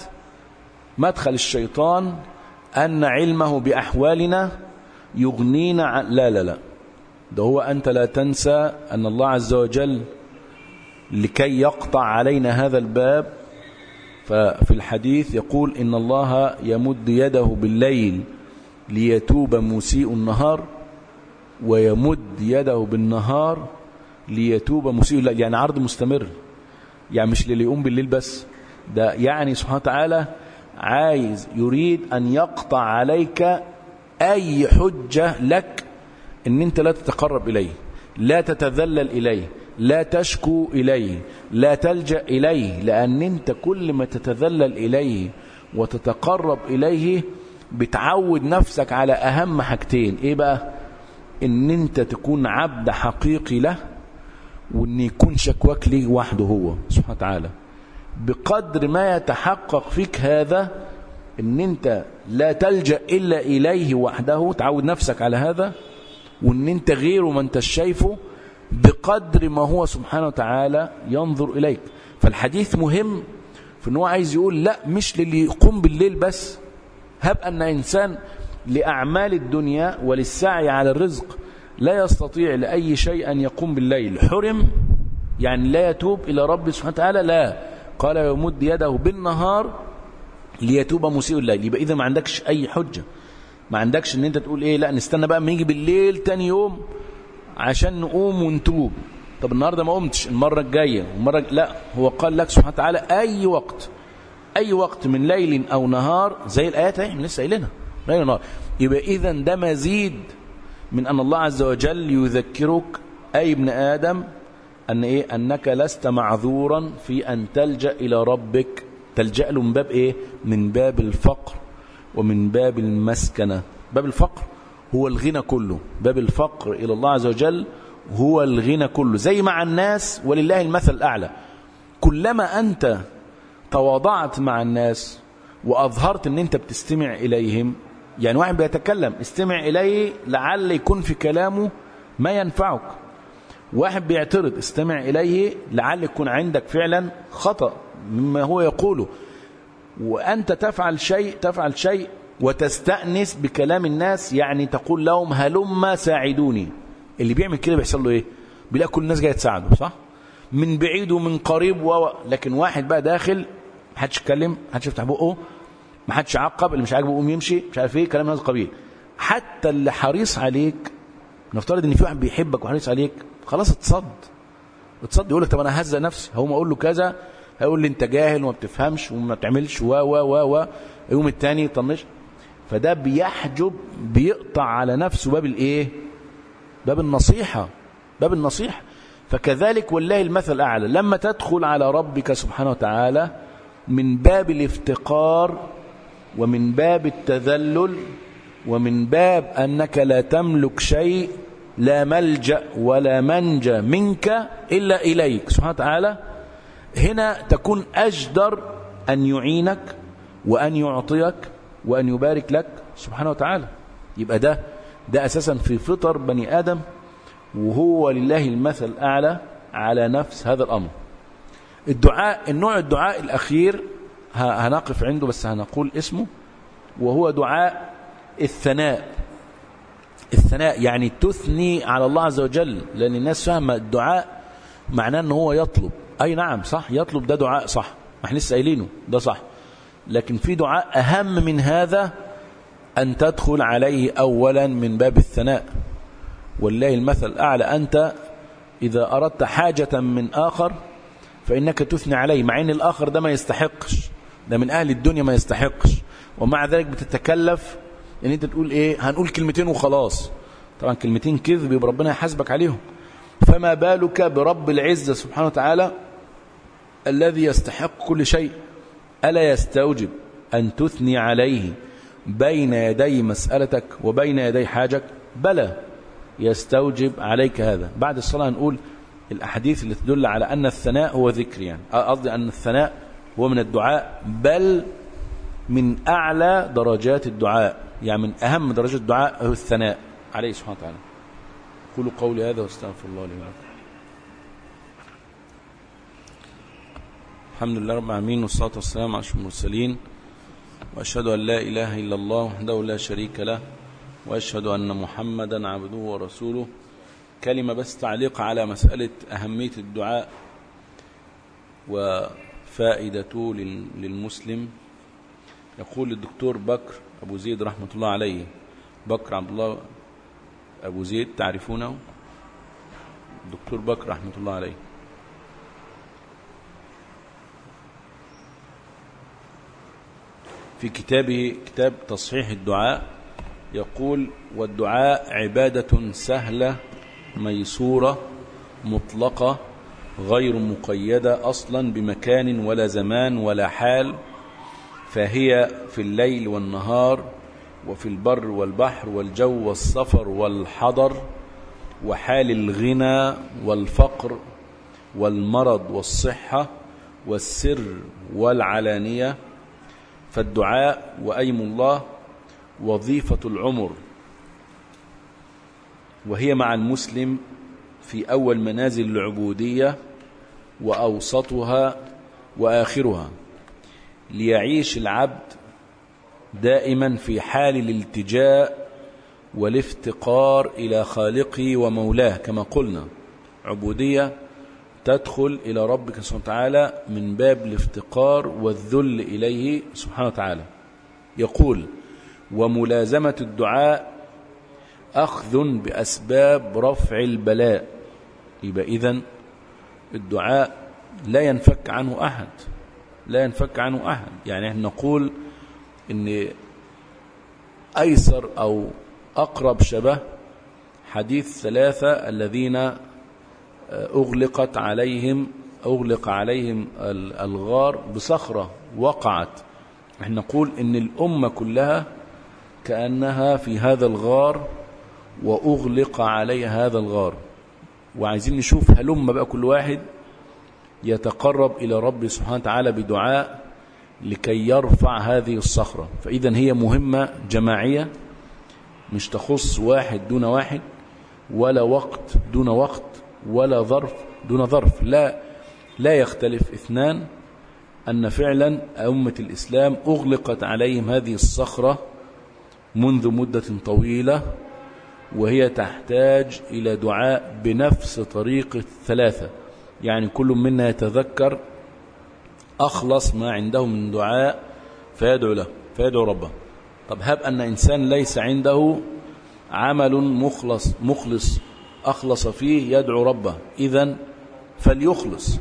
مدخل الشيطان أن علمه بأحوالنا يغنينا عن لا لا لا ده هو أنت لا تنسى أن الله عز وجل لكي يقطع علينا هذا الباب، ففي الحديث يقول إن الله يمد يده بالليل ليتوب مسيء النهار ويمد يده بالنهار ليتوب مسيء الليل. يعني عرض مستمر، يعني مش اللي يقوم بالليل بس، ده يعني سبحانه وتعالى عايز يريد أن يقطع عليك أي حجة لك ان انت لا تتقرب اليه، لا تتذلل اليه، لا تشكو اليه، لا تلجأ اليه. لان انت كل ما تتذلل اليه وتتقرب اليه بتعود نفسك على اهم حاجتين. ايه بقى؟ ان انت تكون عبد حقيقي له، وان يكون شكوك ليه وحده هو سبحانه وتعالى. بقدر ما يتحقق فيك هذا ان انت لا تلجأ الا اليه وحده، تعود نفسك على هذا، وان انت غيره ما انت شايفه، بقدر ما هو سبحانه وتعالى ينظر إليك. فالحديث مهم في أنه عايز يقول لا، مش للي يقوم بالليل بس. هب أن إنسان لأعمال الدنيا وللسعي على الرزق لا يستطيع لأي شيء أن يقوم بالليل، حرم يعني لا يتوب إلى رب سبحانه وتعالى، لا، قال يمد يده بالنهار ليتوب مسيء الليل. يبقى إذا ما عندكش أي حجة، ما عندكش ان انت تقول ايه لا نستنى بقى ما يجي بالليل تاني يوم عشان نقوم ونتوب. طب النهارده ما قمتش، المره الجايه والمره لا، هو قال لك سبحانه وتعالى اي وقت، اي وقت من ليل او نهار، زي الايات اهي لسه قايلينها ليل ونهار. يبقى اذا ده مزيد من ان الله عز وجل يذكرك اي ابن ادم ان ايه، انك لست معذورا في ان تلجأ الى ربك. تلجأ له من باب ايه؟ من باب الفقر ومن باب المسكنة. باب الفقر هو الغنى كله، باب الفقر إلى الله عز وجل هو الغنى كله. زي مع الناس ولله المثل الأعلى، كلما أنت تواضعت مع الناس وأظهرت أن أنت بتستمع إليهم، يعني واحد بيتكلم استمع إليه لعل يكون في كلامه ما ينفعك، واحد بيعترض استمع إليه لعل يكون عندك فعلا خطأ مما هو يقوله، وأنت تفعل شيء تفعل شيء وتستأنس بكلام الناس، يعني تقول لهم هلما ساعدوني. اللي بيعمل كده بيحصل له إيه؟ بيلاقي كل الناس جاية تساعده، صح؟ من بعيد ومن قريب و... لكن واحد بقى داخل محدش يتكلم، محدش يفتح بقه، محدش يعقب، اللي مش عاجبه يقوم يمشي، مش عارف ايه كلام هذا القبيل. حتى اللي حريص عليك، نفترض ان في واحد بيحبك وحريص عليك، خلاص اتصد اتصد يقول لك طب انا هزق نفسي، هقوم اقول له كذا، هيقول لي انت جاهل وما بتفهمش وما بتعملش و و و و يوم الثاني يطنش. فده بيحجب، بيقطع على نفسه باب الايه؟ باب النصيحه، باب النصيحه. فكذلك والله المثل الاعلى، لما تدخل على ربك سبحانه وتعالى من باب الافتقار ومن باب التذلل ومن باب انك لا تملك شيء، لا ملجأ ولا منجى منك الا اليك سبحانه وتعالى، هنا تكون أجدر أن يعينك وأن يعطيك وأن يبارك لك سبحانه وتعالى. يبقى ده ده أساسا في فطر بني آدم، وهو لله المثل الأعلى على نفس هذا الأمر. الدعاء، النوع الدعاء الأخير هنقف عنده بس هنقول اسمه، وهو دعاء الثناء. الثناء يعني تثني على الله عز وجل، لأن الناس فاهمة الدعاء معناه أنه هو يطلب. أي نعم صح، يطلب ده دعاء صح، ما احنا لسه قايلينه ده صح، لكن في دعاء أهم من هذا، أن تدخل عليه أولا من باب الثناء. والله المثل الأعلى، أنت إذا أردت حاجة من آخر فإنك تثني عليه، مع أن الآخر ده ما يستحقش، ده من أهل الدنيا ما يستحقش، ومع ذلك بتتكلف أن أنت تقول إيه، هنقول كلمتين وخلاص. طبعا كلمتين كذب يبقى ربنا يحاسبك عليهم، فما بالك برب العزة سبحانه وتعالى الذي يستحق كل شيء؟ ألا يستوجب أن تثني عليه بين يدي مسألتك وبين يدي حاجك؟ بلى، يستوجب عليك هذا. بعد الصلاة نقول الأحاديث اللي تدل على أن الثناء هو ذكر، يعني قصدي أن الثناء هو من الدعاء، بل من أعلى درجات الدعاء، يعني من أهم درجات الدعاء هو الثناء عليه سبحانه وتعالى. قولوا قولي هذا واستغفر الله لي ولكم. الحمد لله رب العالمين، والصلاة والسلام على أشرف المرسلين، وأشهد أن لا إله إلا الله وحده لا شريك له، وأشهد أن محمدا عبده ورسوله. كلمة بس تعليق على مسألة أهمية الدعاء وفائدته للمسلم. يقول الدكتور بكر أبو زيد رحمة الله عليه، بكر عبد الله أبو زيد، تعرفونه؟ الدكتور بكر رحمة الله عليه في كتابه كتاب تصحيح الدعاء يقول: والدعاء عبادة سهلة ميسورة مطلقة غير مقيدة أصلا بمكان ولا زمان ولا حال، فهي في الليل والنهار وفي البر والبحر والجو والسفر والحضر وحال الغنى والفقر والمرض والصحة والسر والعلانية. فالدعاء وأيم الله وظيفة العمر، وهي مع المسلم في أول منازل العبودية وأوسطها وآخرها، ليعيش العبد دائما في حال الالتجاء والافتقار إلى خالقه ومولاه. كما قلنا عبودية تدخل إلى ربك سبحانه وتعالى من باب الافتقار والذل إليه سبحانه وتعالى. يقول وملازمة الدعاء أخذ بأسباب رفع البلاء. يبقى إذن الدعاء لا ينفك عنه أحد، لا ينفك عنه أحد. يعني احنا نقول إن أيسر أو أقرب شبه حديث ثلاثة الذين أغلقت عليهم أغلق عليهم الغار بصخرة وقعت. احنا نقول إن الأمة كلها كأنها في هذا الغار وأغلق عليها هذا الغار، وعايزين نشوف هلم بقى كل واحد يتقرب إلى رب سبحانه وتعالى بدعاء لكي يرفع هذه الصخرة. فإذا هي مهمة جماعية مش تخص واحد دون واحد، ولا وقت دون وقت، ولا ظرف دون ظرف. لا لا يختلف اثنان أن فعلا أمة الإسلام أغلقت عليهم هذه الصخرة منذ مدة طويلة، وهي تحتاج إلى دعاء بنفس طريقة الثلاثة. يعني كل منا يتذكر أخلص ما عنده من دعاء فيدعو له، فيدعو ربه. طب هب أن إنسان ليس عنده عمل مخلص مخلص أخلص فيه يدعو ربه، إذن فليخلص،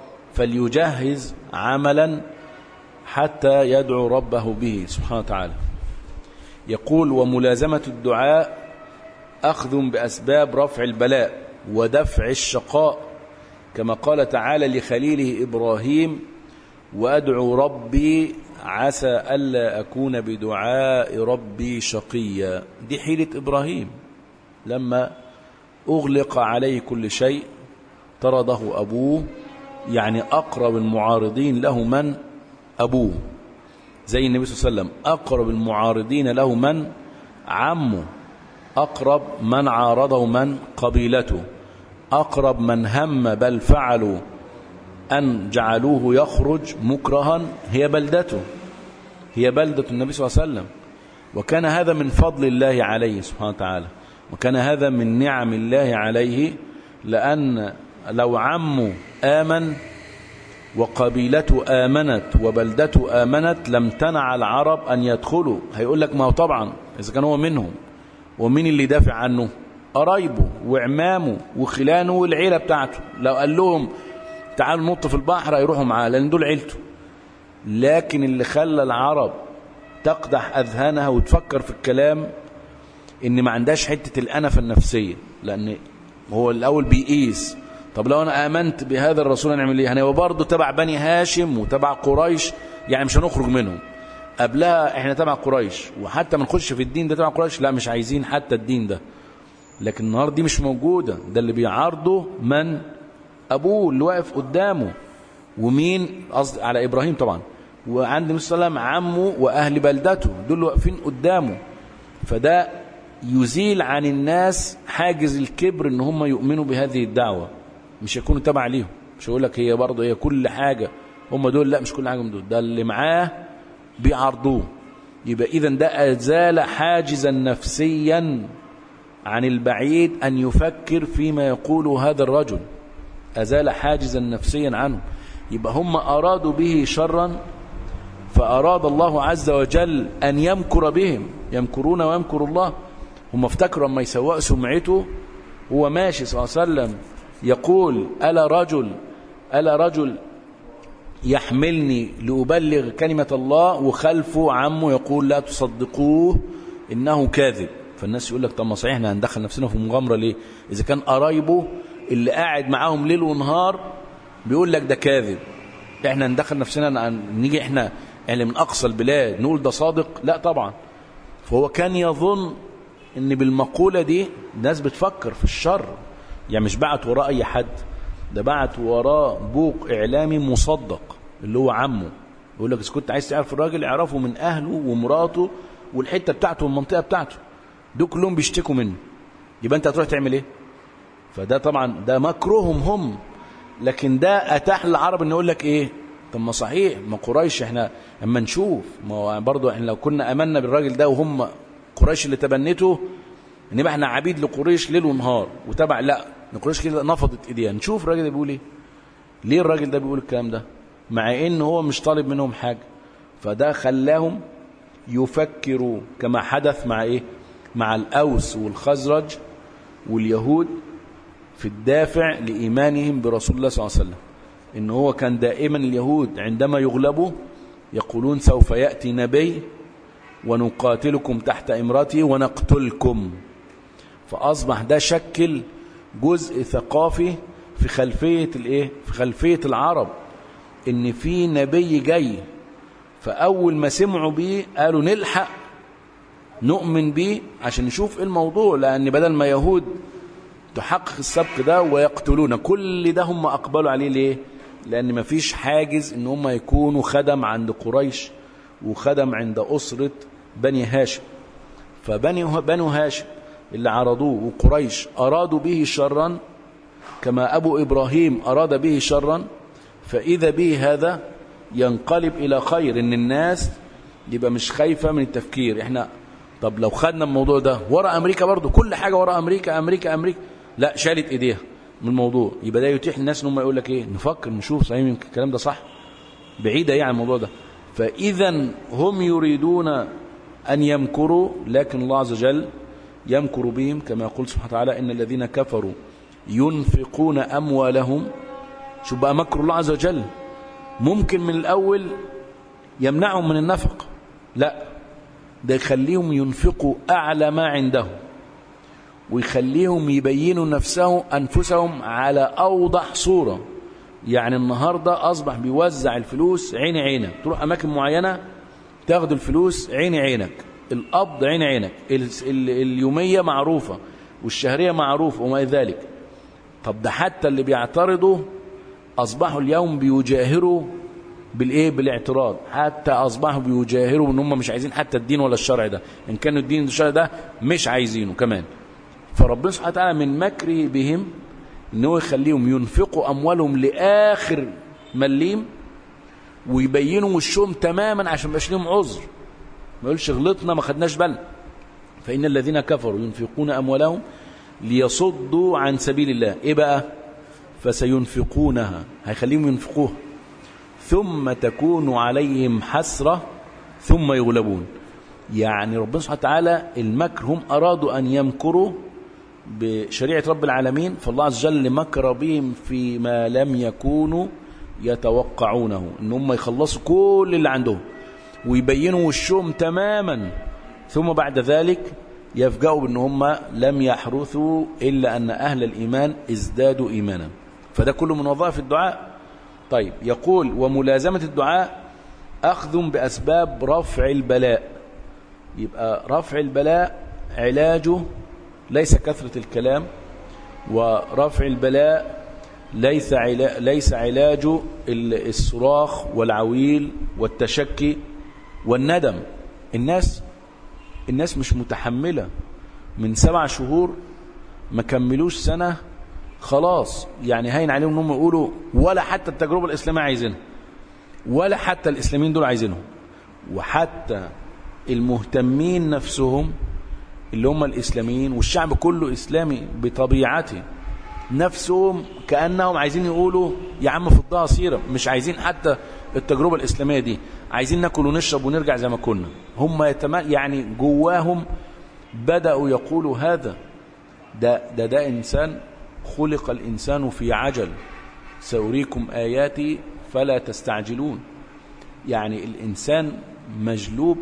فليجهز عملا حتى يدعو ربه به سبحانه وتعالى. يقول وملازمة الدعاء أخذ بأسباب رفع البلاء ودفع الشقاء، كما قال تعالى لخليله إبراهيم وأدعو ربي عسى ألا أكون بدعاء ربي شقيا. دي حيلة إبراهيم لما أغلق عليه كل شيء، طرده أبوه، يعني أقرب المعارضين له من؟ أبوه. زي النبي صلى الله عليه وسلم أقرب المعارضين له من؟ عمه. أقرب من عارضه من؟ قبيلته. أقرب من هم بل فعلوا أن جعلوه يخرج مكرها هي بلدته، هي بلدة النبي صلى الله عليه وسلم. وكان هذا من فضل الله عليه سبحانه وتعالى، وكان هذا من نعم الله عليه، لأن لو عمه آمن وقبيلته آمنت وبلدته آمنت لم تنع العرب أن يدخلوا. هيقول لك ما هو طبعا إذا كان هو منهم، ومين اللي دافع عنه؟ قرايبه وعمامه وخلانه والعيلة بتاعته. لو قال لهم تعالوا نط في البحر هيروحوا معاه لأن دول عيلته. لكن اللي خلى العرب تقدح أذهانها وتفكر في الكلام إن ما عندهاش حتة الأنفة النفسية، لأن هو الأول بيقيس طب لو أنا آمنت بهذا الرسول هنعمل إيه؟ هنبقى برضه تبع بني هاشم وتبع قريش، يعني مش هنخرج منهم. قبلها إحنا تبع قريش، وحتى ما نخش في الدين ده تبع قريش، لا مش عايزين حتى الدين ده. لكن النهارده دي مش موجودة، ده اللي بيعارضه من؟ أبوه اللي واقف قدامه. ومين؟ قصد على إبراهيم طبعا. وعند النبي صلى الله عليه وسلم عمه وأهل بلدته دول واقفين قدامه. فده يزيل عن الناس حاجز الكبر إن هم يؤمنوا بهذه الدعوة، مش يكونوا تبع ليهم. مش هقول لك هي برضه هي كل حاجة هم دول، لا مش كل حاجة من دول، ده اللي معاه بيعرضوه. يبقى إذن ده أزال حاجزا نفسيا عن البعيد أن يفكر فيما يقوله هذا الرجل، أزال حاجزا نفسيا عنه. يبقى هم أرادوا به شرا، فأراد الله عز وجل أن يمكر بهم، يمكرون ويمكر الله. هم افتكروا أما يسوأ سمعته هو ماشي صلى الله عليه وسلم يقول ألا رجل ألا رجل يحملني لأبلغ كلمة الله، وخلفه عمه يقول لا تصدقوه إنه كاذب. فالناس يقول لك طب ما صحيح احنا هندخل نفسنا في مغامرة ليه إذا كان قرايبه اللي قاعد معاهم ليل ونهار بيقول لك ده كاذب؟ احنا ندخل نفسنا نيجي احنا اللي من أقصى البلاد نقول ده صادق؟ لا طبعا. فهو كان يظن ان بالمقولة دي الناس بتفكر في الشر، يعني مش بعت وراء اي حد، ده بعت وراء بوق اعلامي مصدق اللي هو عمه. يقول لك اذا كنت عايز تعرف الراجل اعرفه من اهله ومراته والحتة بتاعته والمنطقة بتاعته، دول كلهم بيشتكوا منه. يبقى انت هتروح تعمل ايه؟ فده طبعا ده مكرهم هم، لكن ده أتاح للعرب إن يقول لك إيه، طب ما صحيح، ما قريش إحنا أما نشوف، ما برضو إحنا لو كنا أمنا بالراجل ده وهم قريش اللي تبنته نبقى إحنا عبيد لقريش ليل ونهار وتبع، لا قريش كده نفضت إيديها. نشوف الراجل ده بيقول إيه، ليه الراجل ده بيقول الكلام ده مع إن هو مش طالب منهم حاجة. فده خلاهم يفكروا كما حدث مع إيه، مع الأوس والخزرج واليهود في الدافع لإيمانهم برسول الله صلى الله عليه وسلم. إن هو كان دائما اليهود عندما يغلبوا يقولون سوف يأتي نبي ونقاتلكم تحت إمرته ونقتلكم. فأصبح ده شكل جزء ثقافي في خلفية الإيه؟ في خلفية العرب إن في نبي جاي. فأول ما سمعوا بيه قالوا نلحق نؤمن بيه عشان نشوف إيه الموضوع، لأن بدل ما يهود تحقق السبق ده ويقتلون كل ده هم أقبلوا عليه. ليه؟ لأن ما فيش حاجز إن هم يكونوا خدم عند قريش وخدم عند أسرة بني هاشم. فبني بنو هاشم اللي عرضوه وقريش أرادوا به شرا كما أبو إبراهيم أراد به شرا، فإذا به هذا ينقلب إلى خير، إن الناس يبقى مش خايفة من التفكير. إحنا طب لو خدنا الموضوع ده ورا أمريكا، برضو كل حاجة ورا أمريكا أمريكا أمريكا، لا شالت إيديها من الموضوع، يبقى ده يتيح للناس إن هم يقول لك إيه، نفكر نشوف صحيح يمكن الكلام ده صح، بعيدة يعني الموضوع ده. فإذا هم يريدون أن يمكروا، لكن الله عز وجل يمكر بهم كما يقول سبحانه وتعالى إن الذين كفروا ينفقون أموالهم. شو بقى مكر الله عز وجل؟ ممكن من الأول يمنعهم من النفق، لا ده يخليهم ينفقوا أعلى ما عندهم ويخليهم يبينوا نفسهم أنفسهم على أوضح صورة. يعني النهاردة أصبح بيوزع الفلوس عين عينك، تروح أماكن معينة تاخد الفلوس عين عينك، القبض عين عينك، اليومية معروفة والشهرية معروفة وما ذلك. طب ده حتى اللي بيعترضوا أصبحوا اليوم بيجاهروا بالإيه، بالاعتراض، حتى أصبحوا بيجاهروا إن هم مش عايزين حتى الدين ولا الشرع ده، إن كانوا الدين والشرع ده مش عايزينه كمان. فربنا سبحانه وتعالى من مكره بهم إن هو يخليهم ينفقوا أموالهم لآخر مليم ويبينوا وشهم تماما عشان مبقاش لهم عذر، ما يقولش غلطنا ما خدناش بالنا. فإن الذين كفروا ينفقون أموالهم ليصدوا عن سبيل الله، إيه بقى؟ فسينفقونها، هيخليهم ينفقوها ثم تكون عليهم حسرة ثم يغلبون. يعني ربنا سبحانه وتعالى المكر، هم أرادوا أن يمكروا بشريعة رب العالمين، فالله عز وجل مكر بهم فيما لم يكونوا يتوقعونه، إن هم يخلصوا كل اللي عندهم ويبينوا وشهم تماما، ثم بعد ذلك يفجأوا بأن هم لم يحرثوا إلا أن أهل الإيمان ازدادوا إيمانا. فده كله من وظائف الدعاء. طيب يقول وملازمة الدعاء أخذ بأسباب رفع البلاء. يبقى رفع البلاء علاجه ليس كثرة الكلام، ورفع البلاء ليس علاج ليس علاجه الصراخ والعويل والتشكي والندم. الناس الناس مش متحملة، من سبع شهور ما كملوش سنة خلاص، يعني هين عليهم انهم يقولوا ولا حتى التجربة الإسلامية عايزينها، ولا حتى الإسلاميين دول عايزينهم. وحتى المهتمين نفسهم اللي هم الإسلاميين والشعب كله إسلامي بطبيعته نفسهم كأنهم عايزين يقولوا يا عم فضها صيرة، مش عايزين حتى التجربة الإسلامية دي، عايزين ناكل ونشرب ونرجع زي ما كنا. هم يتمل يعني جواهم بدأوا يقولوا هذا ده ده ده إنسان خلق الإنسان في عجل، سأريكم آياتي فلا تستعجلون. يعني الإنسان مجلوب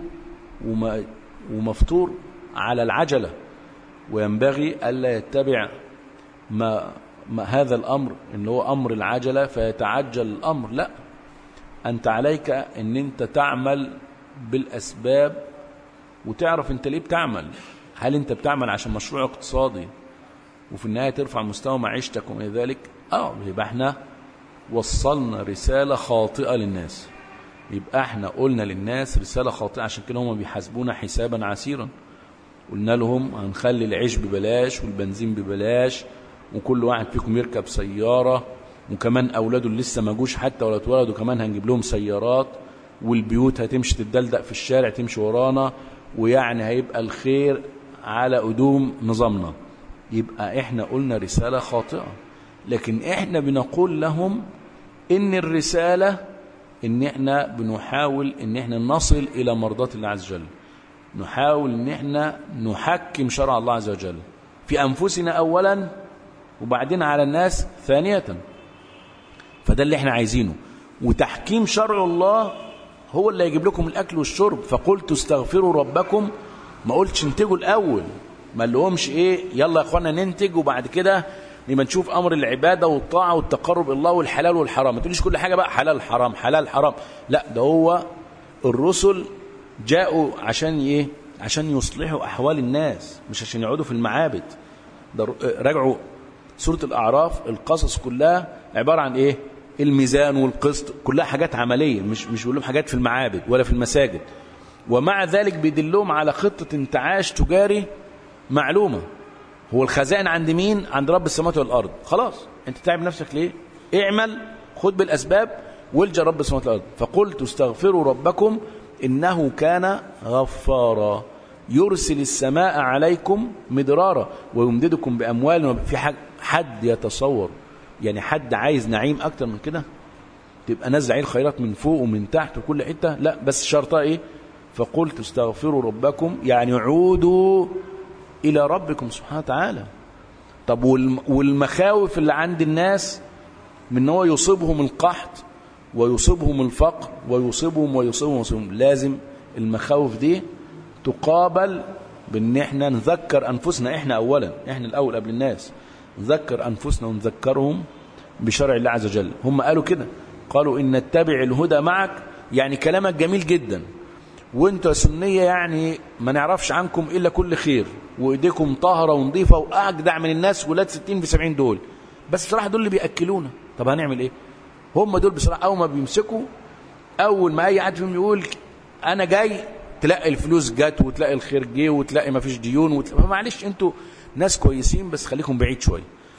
ومفطور على العجلة، وينبغي ألا يتبع ما, ما هذا الأمر إن هو أمر العجلة فيتعجل الأمر. لا، أنت عليك أن أنت تعمل بالأسباب وتعرف أنت ليه بتعمل. هل أنت بتعمل عشان مشروع اقتصادي وفي النهاية ترفع مستوى معيشتك وما ذلك؟ آه يبقى احنا وصلنا رسالة خاطئة للناس، يبقى احنا قلنا للناس رسالة خاطئة، عشان كده هم بيحاسبونا حسابا عسيرا. قلنا لهم هنخلي العيش ببلاش والبنزين ببلاش وكل واحد فيكم يركب سيارة، وكمان أولاده اللي لسه ما جوش حتى ولا اتولدوا كمان هنجيب لهم سيارات، والبيوت هتمشي تدلدق في الشارع تمشي ورانا، ويعني هيبقى الخير على قدوم نظامنا. يبقى احنا قلنا رسالة خاطئة، لكن احنا بنقول لهم ان الرسالة ان احنا بنحاول ان احنا نصل الى مرضاة الله عز وجل، نحاول ان احنا نحكم شرع الله عز وجل في انفسنا اولا وبعدين على الناس ثانية. فده اللي احنا عايزينه، وتحكيم شرع الله هو اللي يجيب لكم الاكل والشرب. فقلت استغفروا ربكم، ما قلتش انتجوا الاول، ما لهمش ايه يلا يا اخوانا ننتج وبعد كده نبقى نشوف امر العباده والطاعه والتقرب الى الله والحلال والحرام. ما تقوليش كل حاجه بقى حلال حرام حلال حرام، لا، ده هو الرسل جاءوا عشان ايه؟ عشان يصلحوا احوال الناس، مش عشان يقعدوا في المعابد. ده راجعوا سوره الاعراف، القصص كلها عباره عن ايه؟ الميزان والقسط، كلها حاجات عمليه، مش مش بيقول لهم حاجات في المعابد ولا في المساجد. ومع ذلك بيدلهم على خطه انتعاش تجاري معلومه. هو الخزائن عند مين؟ عند رب السماوات والارض. خلاص انت تعب نفسك ليه؟ اعمل، خد بالاسباب والجا رب السماوات والارض. فقلت استغفروا ربكم انه كان غفارا يرسل السماء عليكم مدرارا ويمددكم باموال. في حد يتصور يعني حد عايز نعيم اكتر من كده؟ تبقى نزل عليه الخيرات من فوق ومن تحت وكل حته؟ لا، بس شرطها ايه؟ فقلت استغفروا ربكم، يعني عودوا الى ربكم سبحانه وتعالى. طب والمخاوف اللي عند الناس من ان هو يصيبهم القحط ويصيبهم الفقر ويصيبهم ويصيبهم ويصيبهم، لازم المخاوف دي تقابل بان احنا نذكر انفسنا. احنا اولا، احنا الاول قبل الناس، نذكر انفسنا ونذكرهم بشرع الله عز وجل. هم قالوا كده، قالوا ان نتبع الهدى معك، يعني كلامك جميل جدا وانتوا سنية يعني ما نعرفش عنكم الا كل خير، وايديكم طاهرة ونظيفة واجدع من الناس ولاد ستين في سبعين دول، بس بصراحة دول اللي بيأكلونا. طب هنعمل ايه؟ هم دول بصراحة اول ما بيمسكوا، اول ما اي حد فيهم يقول انا جاي، تلاقي الفلوس جت وتلاقي الخير جه وتلاقي ما فيش ديون وتلاقي... معلش انتوا ناس كويسين بس خليكم بعيد شوية.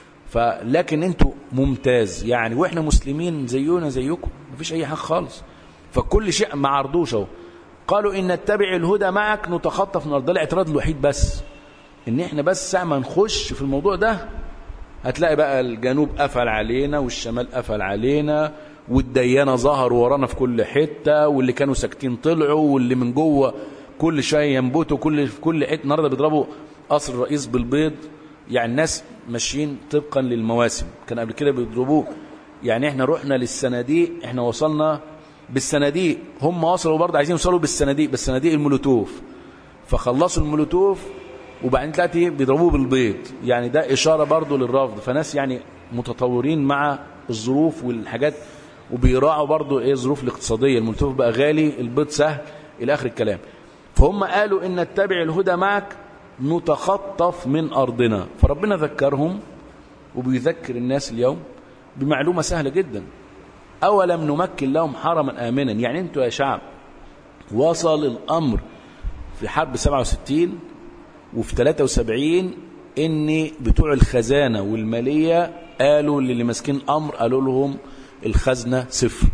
فلكن انتوا ممتاز يعني، واحنا مسلمين زينا زيكم، ما فيش اي حاجة خالص. فكل شيء ما عرضوش اهو. قالوا ان نتبع الهدى معك نتخطف من الارض. ده الاعتراض الوحيد، بس ان احنا بس ساعة ما نخش في الموضوع ده هتلاقي بقى الجنوب قفل علينا والشمال قفل علينا والديانة ظهر ورانا في كل حتة، واللي كانوا ساكتين طلعوا، واللي من جوه كل شيء ينبتوا كل في كل حتة. النهارده بيضربوا قصر الرئيس بالبيض، يعني الناس ماشيين طبقا للمواسم. كان قبل كده بيضربوه، يعني احنا رحنا للصناديق، احنا وصلنا بالصناديق، هم وصلوا برضه عايزين يوصلوا بالصناديق، بالصناديق المولوتوف، فخلصوا المولوتوف وبعدين تلاقي بيضربوه بالبيض. يعني ده إشارة برضه للرفض. فناس يعني متطورين مع الظروف والحاجات، وبيراعوا برضه ايه الظروف الاقتصادية. المولوتوف بقى غالي، البيض سهل، إلى آخر الكلام. فهم قالوا إن نتبع الهدى معك نتخطف من أرضنا. فربنا ذكرهم وبيذكر الناس اليوم بمعلومة سهلة جدا: أولم نمكن لهم حرما آمنا. يعني أنتوا يا شعب وصل الأمر في حرب سبعة وستين وفي ثلاثة وسبعين إن بتوع الخزانة والمالية قالوا للي ماسكين أمر، قالوا لهم الخزنة صفر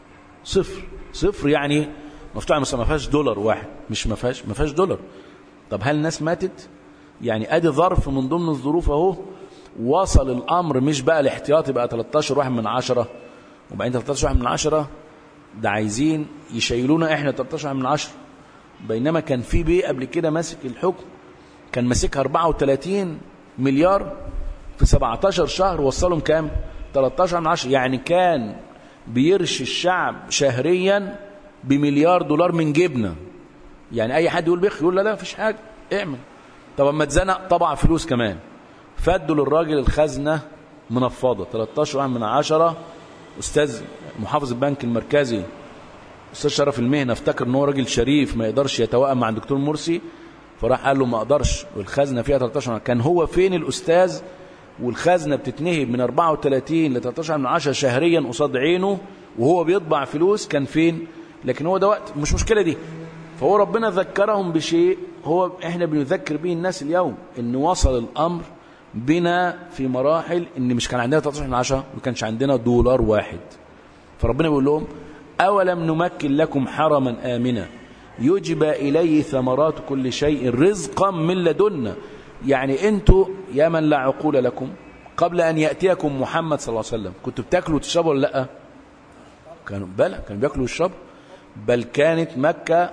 صفر صفر، يعني مفتوحة مثلا ما فيهاش دولار واحد، مش ما فيهاش ما فيهاش دولار. طب هل الناس ماتت؟ يعني ادي ظرف من ضمن الظروف اهو. وصل الامر مش بقى الاحتياطي بقى ثلاثة عشر واحد من عشرة، وبعدين ثلاثة عشر واحد من عشرة ده عايزين يشيلونا احنا ثلاثة عشر واحد من عشرة. بينما كان في بيه قبل كده ماسك الحكم، كان ماسكها أربعة وثلاثين مليار في سبعة عشر شهر، وصلهم كام؟ ثلاثة عشر من عشرة. يعني كان بيرشي الشعب شهريا بمليار دولار من جيبنا. يعني اي حد يقول بيخ يقول لا لا مفيش حاجه، اعمل. طب اما اتزنق طبع فلوس كمان، فادوا للراجل الخزنه منفضه ثلاثة عشر واحد من عشرة. استاذ محافظ البنك المركزي استاذ شرف المهنه افتكر ان هو راجل شريف ما يقدرش يتوائم مع الدكتور مرسي، فراح قال له ما اقدرش، والخزنه فيها ثلاثة عشر. كان هو فين الاستاذ والخزنه بتتنهب من أربعة وثلاثين ل ثلاثة عشر من عشرة شهريا قصاد عينه وهو بيطبع فلوس؟ كان فين؟ لكن هو ده وقت مش مشكله دي. فهو ربنا ذكرهم بشيء هو احنا بنذكر به الناس اليوم، ان وصل الامر بنا في مراحل إن مش كان عندنا تلتاشر من عشرة، ما كانش عندنا دولار واحد. فربنا بيقول لهم أولم نمكن لكم حرما آمنا يجبى إليه ثمرات كل شيء رزقا من لدنا. يعني أنتوا يا من لا عقول لكم قبل أن يأتيكم محمد صلى الله عليه وسلم كنتوا بتاكلوا وتشربوا ولا لأ؟ كانوا بلى، كانوا بياكلوا ويشربوا. بل كانت مكة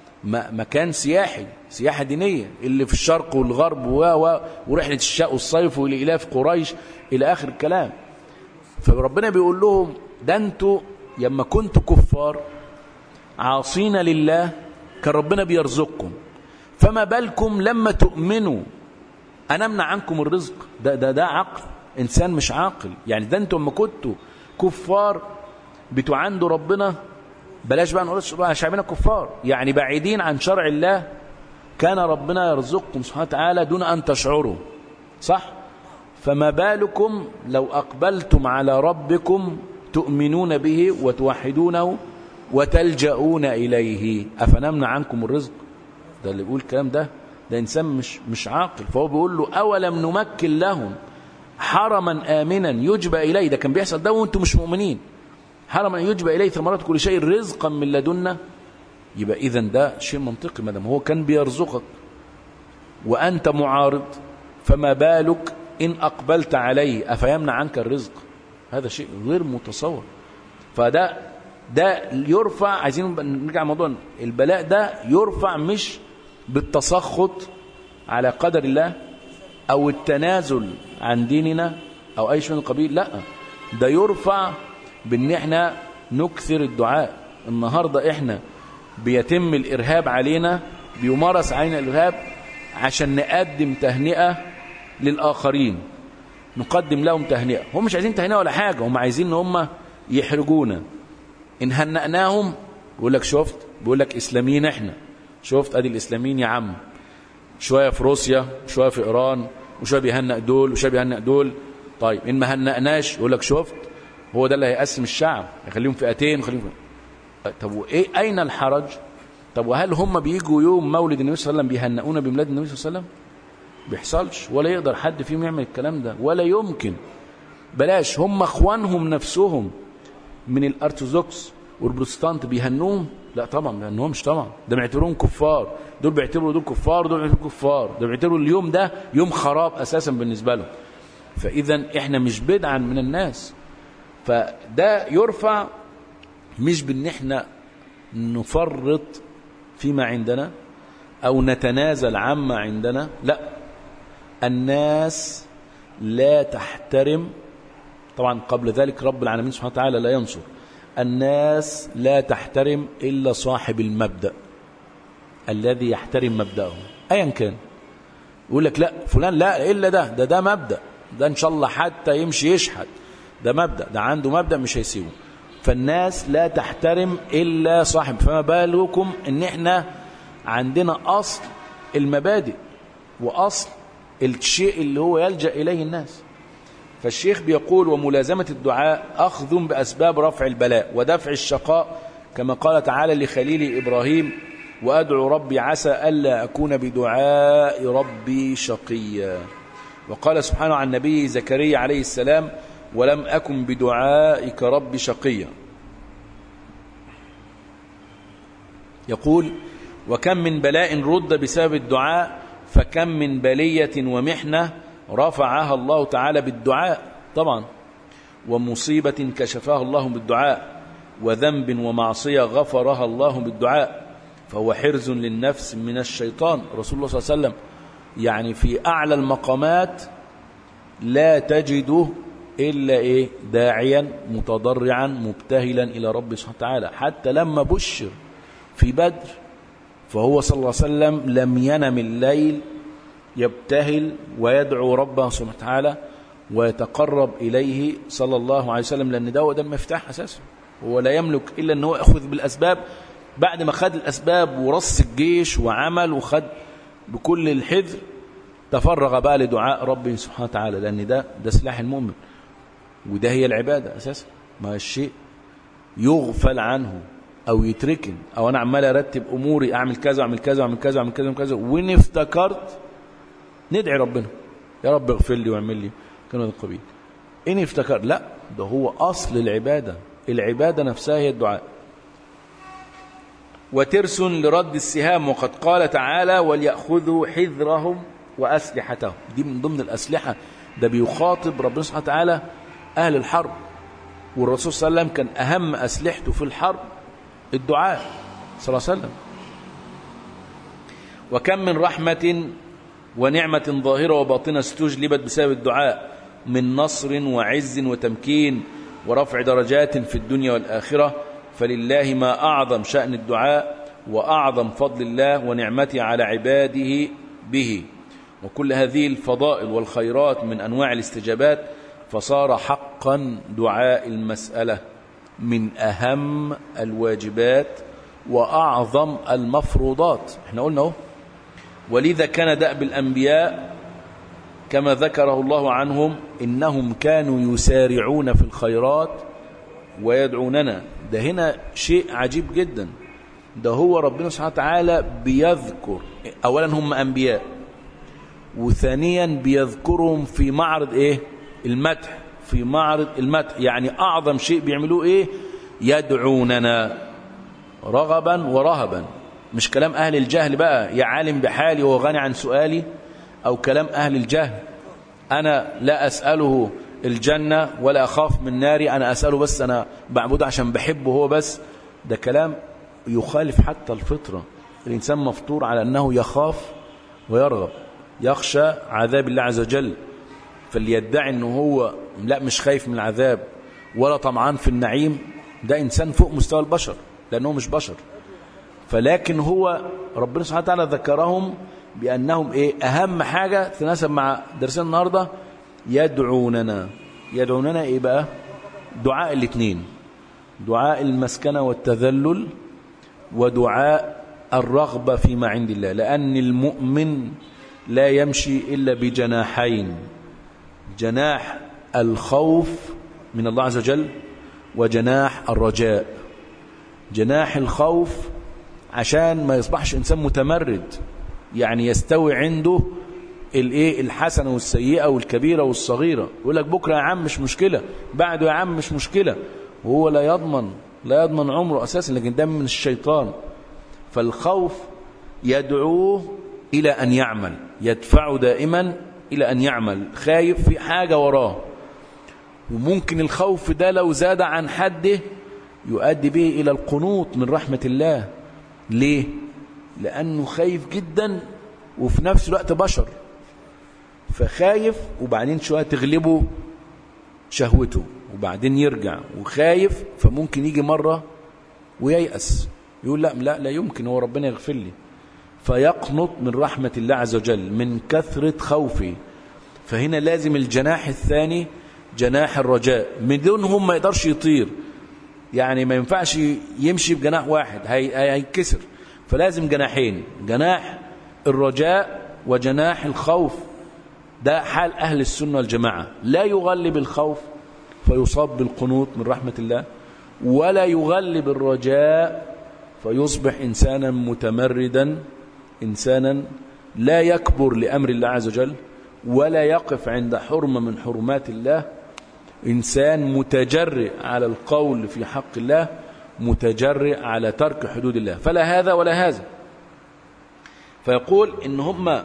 مكان سياحي، سياحة دينية، اللي في الشرق والغرب و و ورحلة الشتاء والصيف والإلاف قريش إلى آخر الكلام. فربنا بيقول لهم ده أنتوا لما كنتوا كفار عاصين لله كان ربنا بيرزقكم، فما بالكم لما تؤمنوا أنا أمنع عنكم الرزق؟ ده ده ده عقل إنسان مش عاقل. يعني ده أنتوا لما كنتوا كفار بتعاندوا ربنا، بلاش بقى نقول شعبنا كفار، يعني بعيدين عن شرع الله، كان ربنا يرزقكم سبحانه وتعالى دون أن تشعروا، صح؟ فما بالكم لو أقبلتم على ربكم تؤمنون به وتوحدونه وتلجؤون إليه أفنمنع عنكم الرزق؟ ده اللي يقول الكلام ده ده إنسان مش مش عاقل. فهو بيقول له أولم نمكن لهم حرما آمنا يجبى إليه، ده كان بيحصل ده وأنتم مش مؤمنين، حرما يجبى إليه ثمرات كل شيء رزقا من لدنا. يبقى إذن ده شيء منطقي، ما دام هو كان بيرزقك وأنت معارض، فما بالك إن أقبلت عليه أفيمنع عنك الرزق؟ هذا شيء غير متصور. فده ده يرفع، عايزين نرجع موضوع البلاء ده، يرفع مش بالتسخط على قدر الله أو التنازل عن ديننا أو أي شيء من القبيل، لا، ده يرفع بأن احنا نكثر الدعاء. النهاردة احنا بيتم الإرهاب علينا، بيمارس علينا الإرهاب عشان نقدم تهنئة للآخرين، نقدم لهم تهنئة. هم مش عايزين تهنئة ولا حاجة، هم عايزين ان هم يحرجونا. إن هنأناهم بيقول لك شفت، بيقول لك إسلاميين احنا، شفت ادي الإسلاميين يا عم، شوية في روسيا شوية في إيران وشوية بيهنأ دول وشوية بيهنأ دول. طيب إن ما هنأناش يقول لك شفت، هو ده اللي هيقسم الشعب، يخليهم فئتين ويخليهم فئتين. طب وإيه أين الحرج؟ طب وهل هم بيجوا يوم مولد النبي صلى الله عليه وسلم بيهنئونا بميلاد النبي صلى الله عليه وسلم؟ بيحصلش، ولا يقدر حد فيهم يعمل الكلام ده، ولا يمكن. بلاش هم اخوانهم نفسهم من الارثوذكس والبروتستانت بيهنوهم؟ لا طبعا ما بيهنوهمش طبعا، ده بيعتبروهم كفار، دول بيعتبروا دول كفار، دول بيعتبروا كفار، ده بيعتبروا اليوم ده يوم خراب اساسا بالنسبه لهم. فاذا احنا مش بدعا من الناس. فده يرفع مش بان احنا نفرط فيما عندنا او نتنازل عما عندنا، لا، الناس لا تحترم. طبعا قبل ذلك رب العالمين سبحانه وتعالى لا ينصر الناس، لا تحترم إلا صاحب المبدأ الذي يحترم مبدأه أيا كان. يقول لك لا فلان لا إلا ده ده ده مبدأ، ده إن شاء الله حتى يمشي يشحت، ده مبدأ، ده عنده مبدأ مش هيسيبه. فالناس لا تحترم إلا صاحب. فما بالكم إن إحنا عندنا أصل المبادئ وأصل الشيء اللي هو يلجأ إليه الناس. فالشيخ بيقول وملازمة الدعاء أخذ بأسباب رفع البلاء ودفع الشقاء، كما قال تعالى لخليل إبراهيم وأدعو ربي عسى ألا أكون بدعاء ربي شقيا. وقال سبحانه عن نبي زكريا عليه السلام ولم أكن بدعائك ربي شقيا. يقول وكم من بلاء رد بسبب الدعاء، فكم من بلية ومحنة رفعها الله تعالى بالدعاء طبعا، ومصيبة كشفها الله بالدعاء، وذنب ومعصية غفرها الله بالدعاء. فهو حرز للنفس من الشيطان. رسول الله صلى الله عليه وسلم يعني في أعلى المقامات لا تجده إلا إيه؟ داعيا متضرعا مبتهلا إلى رب سبحانه وتعالى. حتى لما بشر في بدر فهو صلى الله عليه وسلم لم ينم الليل يبتهل ويدعو ربه سبحانه وتعالى ويتقرب إليه صلى الله عليه وسلم، لأن ده هو ده المفتاح أساسا. هو لا يملك إلا أنه يأخذ بالأسباب. بعد ما خد الأسباب ورص الجيش وعمل وخد بكل الحذر، تفرغ بقى لدعاء ربه سبحانه وتعالى، لأن ده ده سلاح المؤمن، وده هي العبادة أساسا. ما الشيء يغفل عنه أو يتركن، أو أنا عمال أرتب أموري، أعمل كذا وأعمل كذا وأعمل كذا وأعمل كذا وأعمل كذا، وإن افتكرت ندعي ربنا يا رب اغفر لي واعمل لي كانوا من القبيل. إن افتكر لا، ده هو أصل العبادة، العبادة نفسها هي الدعاء. وترس لرد السهام، وقد قال تعالى وليأخذوا حذرهم وأسلحتهم، دي من ضمن الأسلحة، ده بيخاطب ربنا سبحانه وتعالى أهل الحرب. والرسول صلى الله عليه وسلم كان أهم أسلحته في الحرب الدعاء صلى الله عليه وسلم. وكم من رحمة ونعمة ظاهرة وباطنة استجلبت بسبب الدعاء من نصر وعز وتمكين ورفع درجات في الدنيا والآخرة، فلله ما أعظم شأن الدعاء وأعظم فضل الله ونعمته على عباده به. وكل هذه الفضائل والخيرات من أنواع الاستجابات، فصار حقا دعاء المسألة من أهم الواجبات وأعظم المفروضات. احنا قلنا اهو، ولذا كان دأب الأنبياء كما ذكره الله عنهم إنهم كانوا يسارعون في الخيرات ويدعوننا. ده هنا شيء عجيب جدا، ده هو ربنا سبحانه وتعالى بيذكر أولا هم أنبياء، وثانيا بيذكرهم في معرض إيه؟ المدح، في معرض المدح، يعني أعظم شيء بيعملوه إيه؟ يدعوننا رغبا ورهبا. مش كلام أهل الجهل بقى يا عالم بحالي وغني عن سؤالي، أو كلام أهل الجهل أنا لا أسأله الجنة ولا أخاف من ناري، أنا أسأله بس أنا بعبده عشان بحبه هو بس. ده كلام يخالف حتى الفطرة. الإنسان مفطور على أنه يخاف ويرغب، يخشى عذاب الله عز وجل. فاللي يدعي أنه هو لا مش خايف من العذاب ولا طمعان في النعيم، ده إنسان فوق مستوى البشر، لأنه مش بشر. فلكن هو ربنا سبحانه وتعالى ذكرهم بأنهم إيه؟ أهم حاجة تناسب مع درسنا النهاردة، يدعوننا. يدعوننا إيه بقى؟ دعاء الاثنين، دعاء المسكنة والتذلل ودعاء الرغبة فيما عند الله، لأن المؤمن لا يمشي إلا بجناحين، جناح الخوف من الله عز وجل وجناح الرجاء. جناح الخوف عشان ما يصبحش إنسان متمرد، يعني يستوي عنده الايه الحسنه والسيئه والكبيره والصغيره، يقول لك بكره يا عم مش مشكله، بعده يا عم مش مشكله، وهو لا يضمن لا يضمن عمره اساسا، لكن ده من الشيطان. فالخوف يدعوه الى ان يعمل، يدفعه دائما الى ان يعمل، خايف في حاجه وراه. وممكن الخوف ده لو زاد عن حده يؤدي به الى القنوط من رحمه الله. ليه؟ لانه خايف جدا وفي نفس الوقت بشر، فخايف وبعدين شوية تغلبه شهوته وبعدين يرجع، وخايف فممكن يجي مرة وييأس يقول لا لا لا يمكن، هو ربنا يغفر لي، فيقنط من رحمة الله عز وجل من كثرة خوفه. فهنا لازم الجناح الثاني جناح الرجاء، من دونهم ما يقدرش يطير، يعني ما ينفعش يمشي بجناح واحد هيتكسر، فلازم جناحين، جناح الرجاء وجناح الخوف. ده حال أهل السنة والجماعة، لا يغلب الخوف فيصاب بالقنوط من رحمة الله، ولا يغلب الرجاء فيصبح إنسانا متمردا، إنسانا لا يكبر لأمر الله عز وجل ولا يقف عند حرمة من حرمات الله، إنسان متجرئ على القول في حق الله، متجرئ على ترك حدود الله، فلا هذا ولا هذا. فيقول إن هم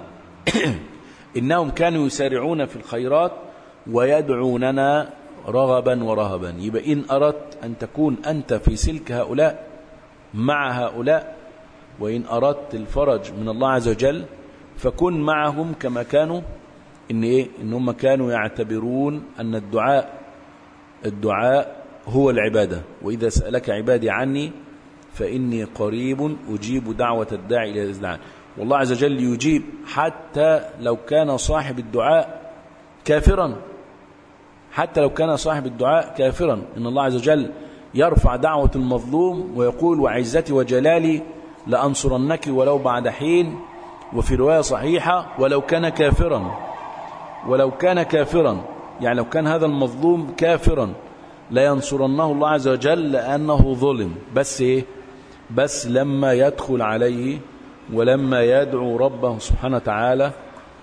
إنهم كانوا يسارعون في الخيرات ويدعوننا رغبا ورهبا. يبقى إن أردت أن تكون أنت في سلك هؤلاء مع هؤلاء، وإن أردت الفرج من الله عز وجل فكن معهم كما كانوا. إن إيه؟ إن هم كانوا يعتبرون أن الدعاء الدعاء هو العبادة، وإذا سألك عبادي عني فإني قريب أجيب دعوة الداعي إلى الإذعان. والله عز وجل يجيب حتى لو كان صاحب الدعاء كافرا، حتى لو كان صاحب الدعاء كافرا. إن الله عز وجل يرفع دعوة المظلوم ويقول وعزتي وجلالي لأنصرنك ولو بعد حين، وفي رواية صحيحة ولو كان كافرا، ولو كان كافرا يعني لو كان هذا المظلوم كافرا لا ينصرنه الله عز وجل لأنه ظلم. بس إيه؟ بس لما يدخل عليه ولما يدعو ربه سبحانه وتعالى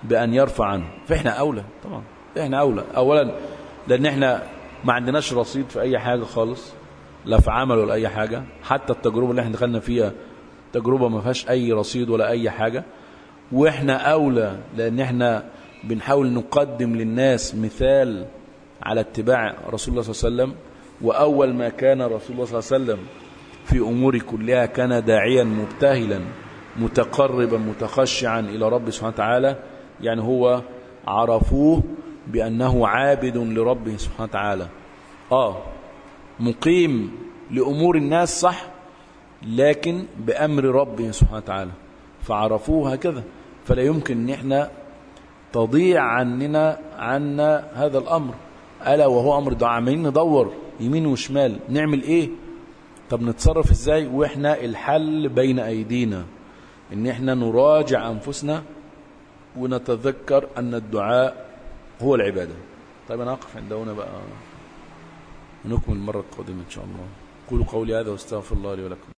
بأن يرفع عنه، فإحنا أولى طبعا، إحنا أولى أولا لأن إحنا ما عندناش رصيد في أي حاجة خالص، لا في عمل ولا أي حاجة. حتى التجربة اللي احنا دخلنا فيها تجربة ما فيهاش أي رصيد ولا أي حاجة. وإحنا أولى لأن احنا بنحاول نقدم للناس مثال على اتباع رسول الله صلى الله عليه وسلم. وأول ما كان رسول الله صلى الله عليه وسلم في أمور كلها كان داعيا مبتهلا متقربا متخشعا إلى رب سبحانه وتعالى، يعني هو عرفوه بأنه عابد لربه سبحانه وتعالى، آه مقيم لأمور الناس صح، لكن بأمر ربه سبحانه وتعالى، فعرفوه هكذا. فلا يمكن أن احنا تضيع عننا عنا هذا الأمر، ألا وهو أمر دعاء. عمالين ندور يمين وشمال نعمل إيه، طب نتصرف إزاي، وإحنا الحل بين أيدينا، إن احنا نراجع أنفسنا ونتذكر أن الدعاء هو العبادة. طيب أنا أقف عند هنا بقى، ونكمل المرة القادمة إن شاء الله. قولوا قولي هذا واستغفر الله لي ولكم.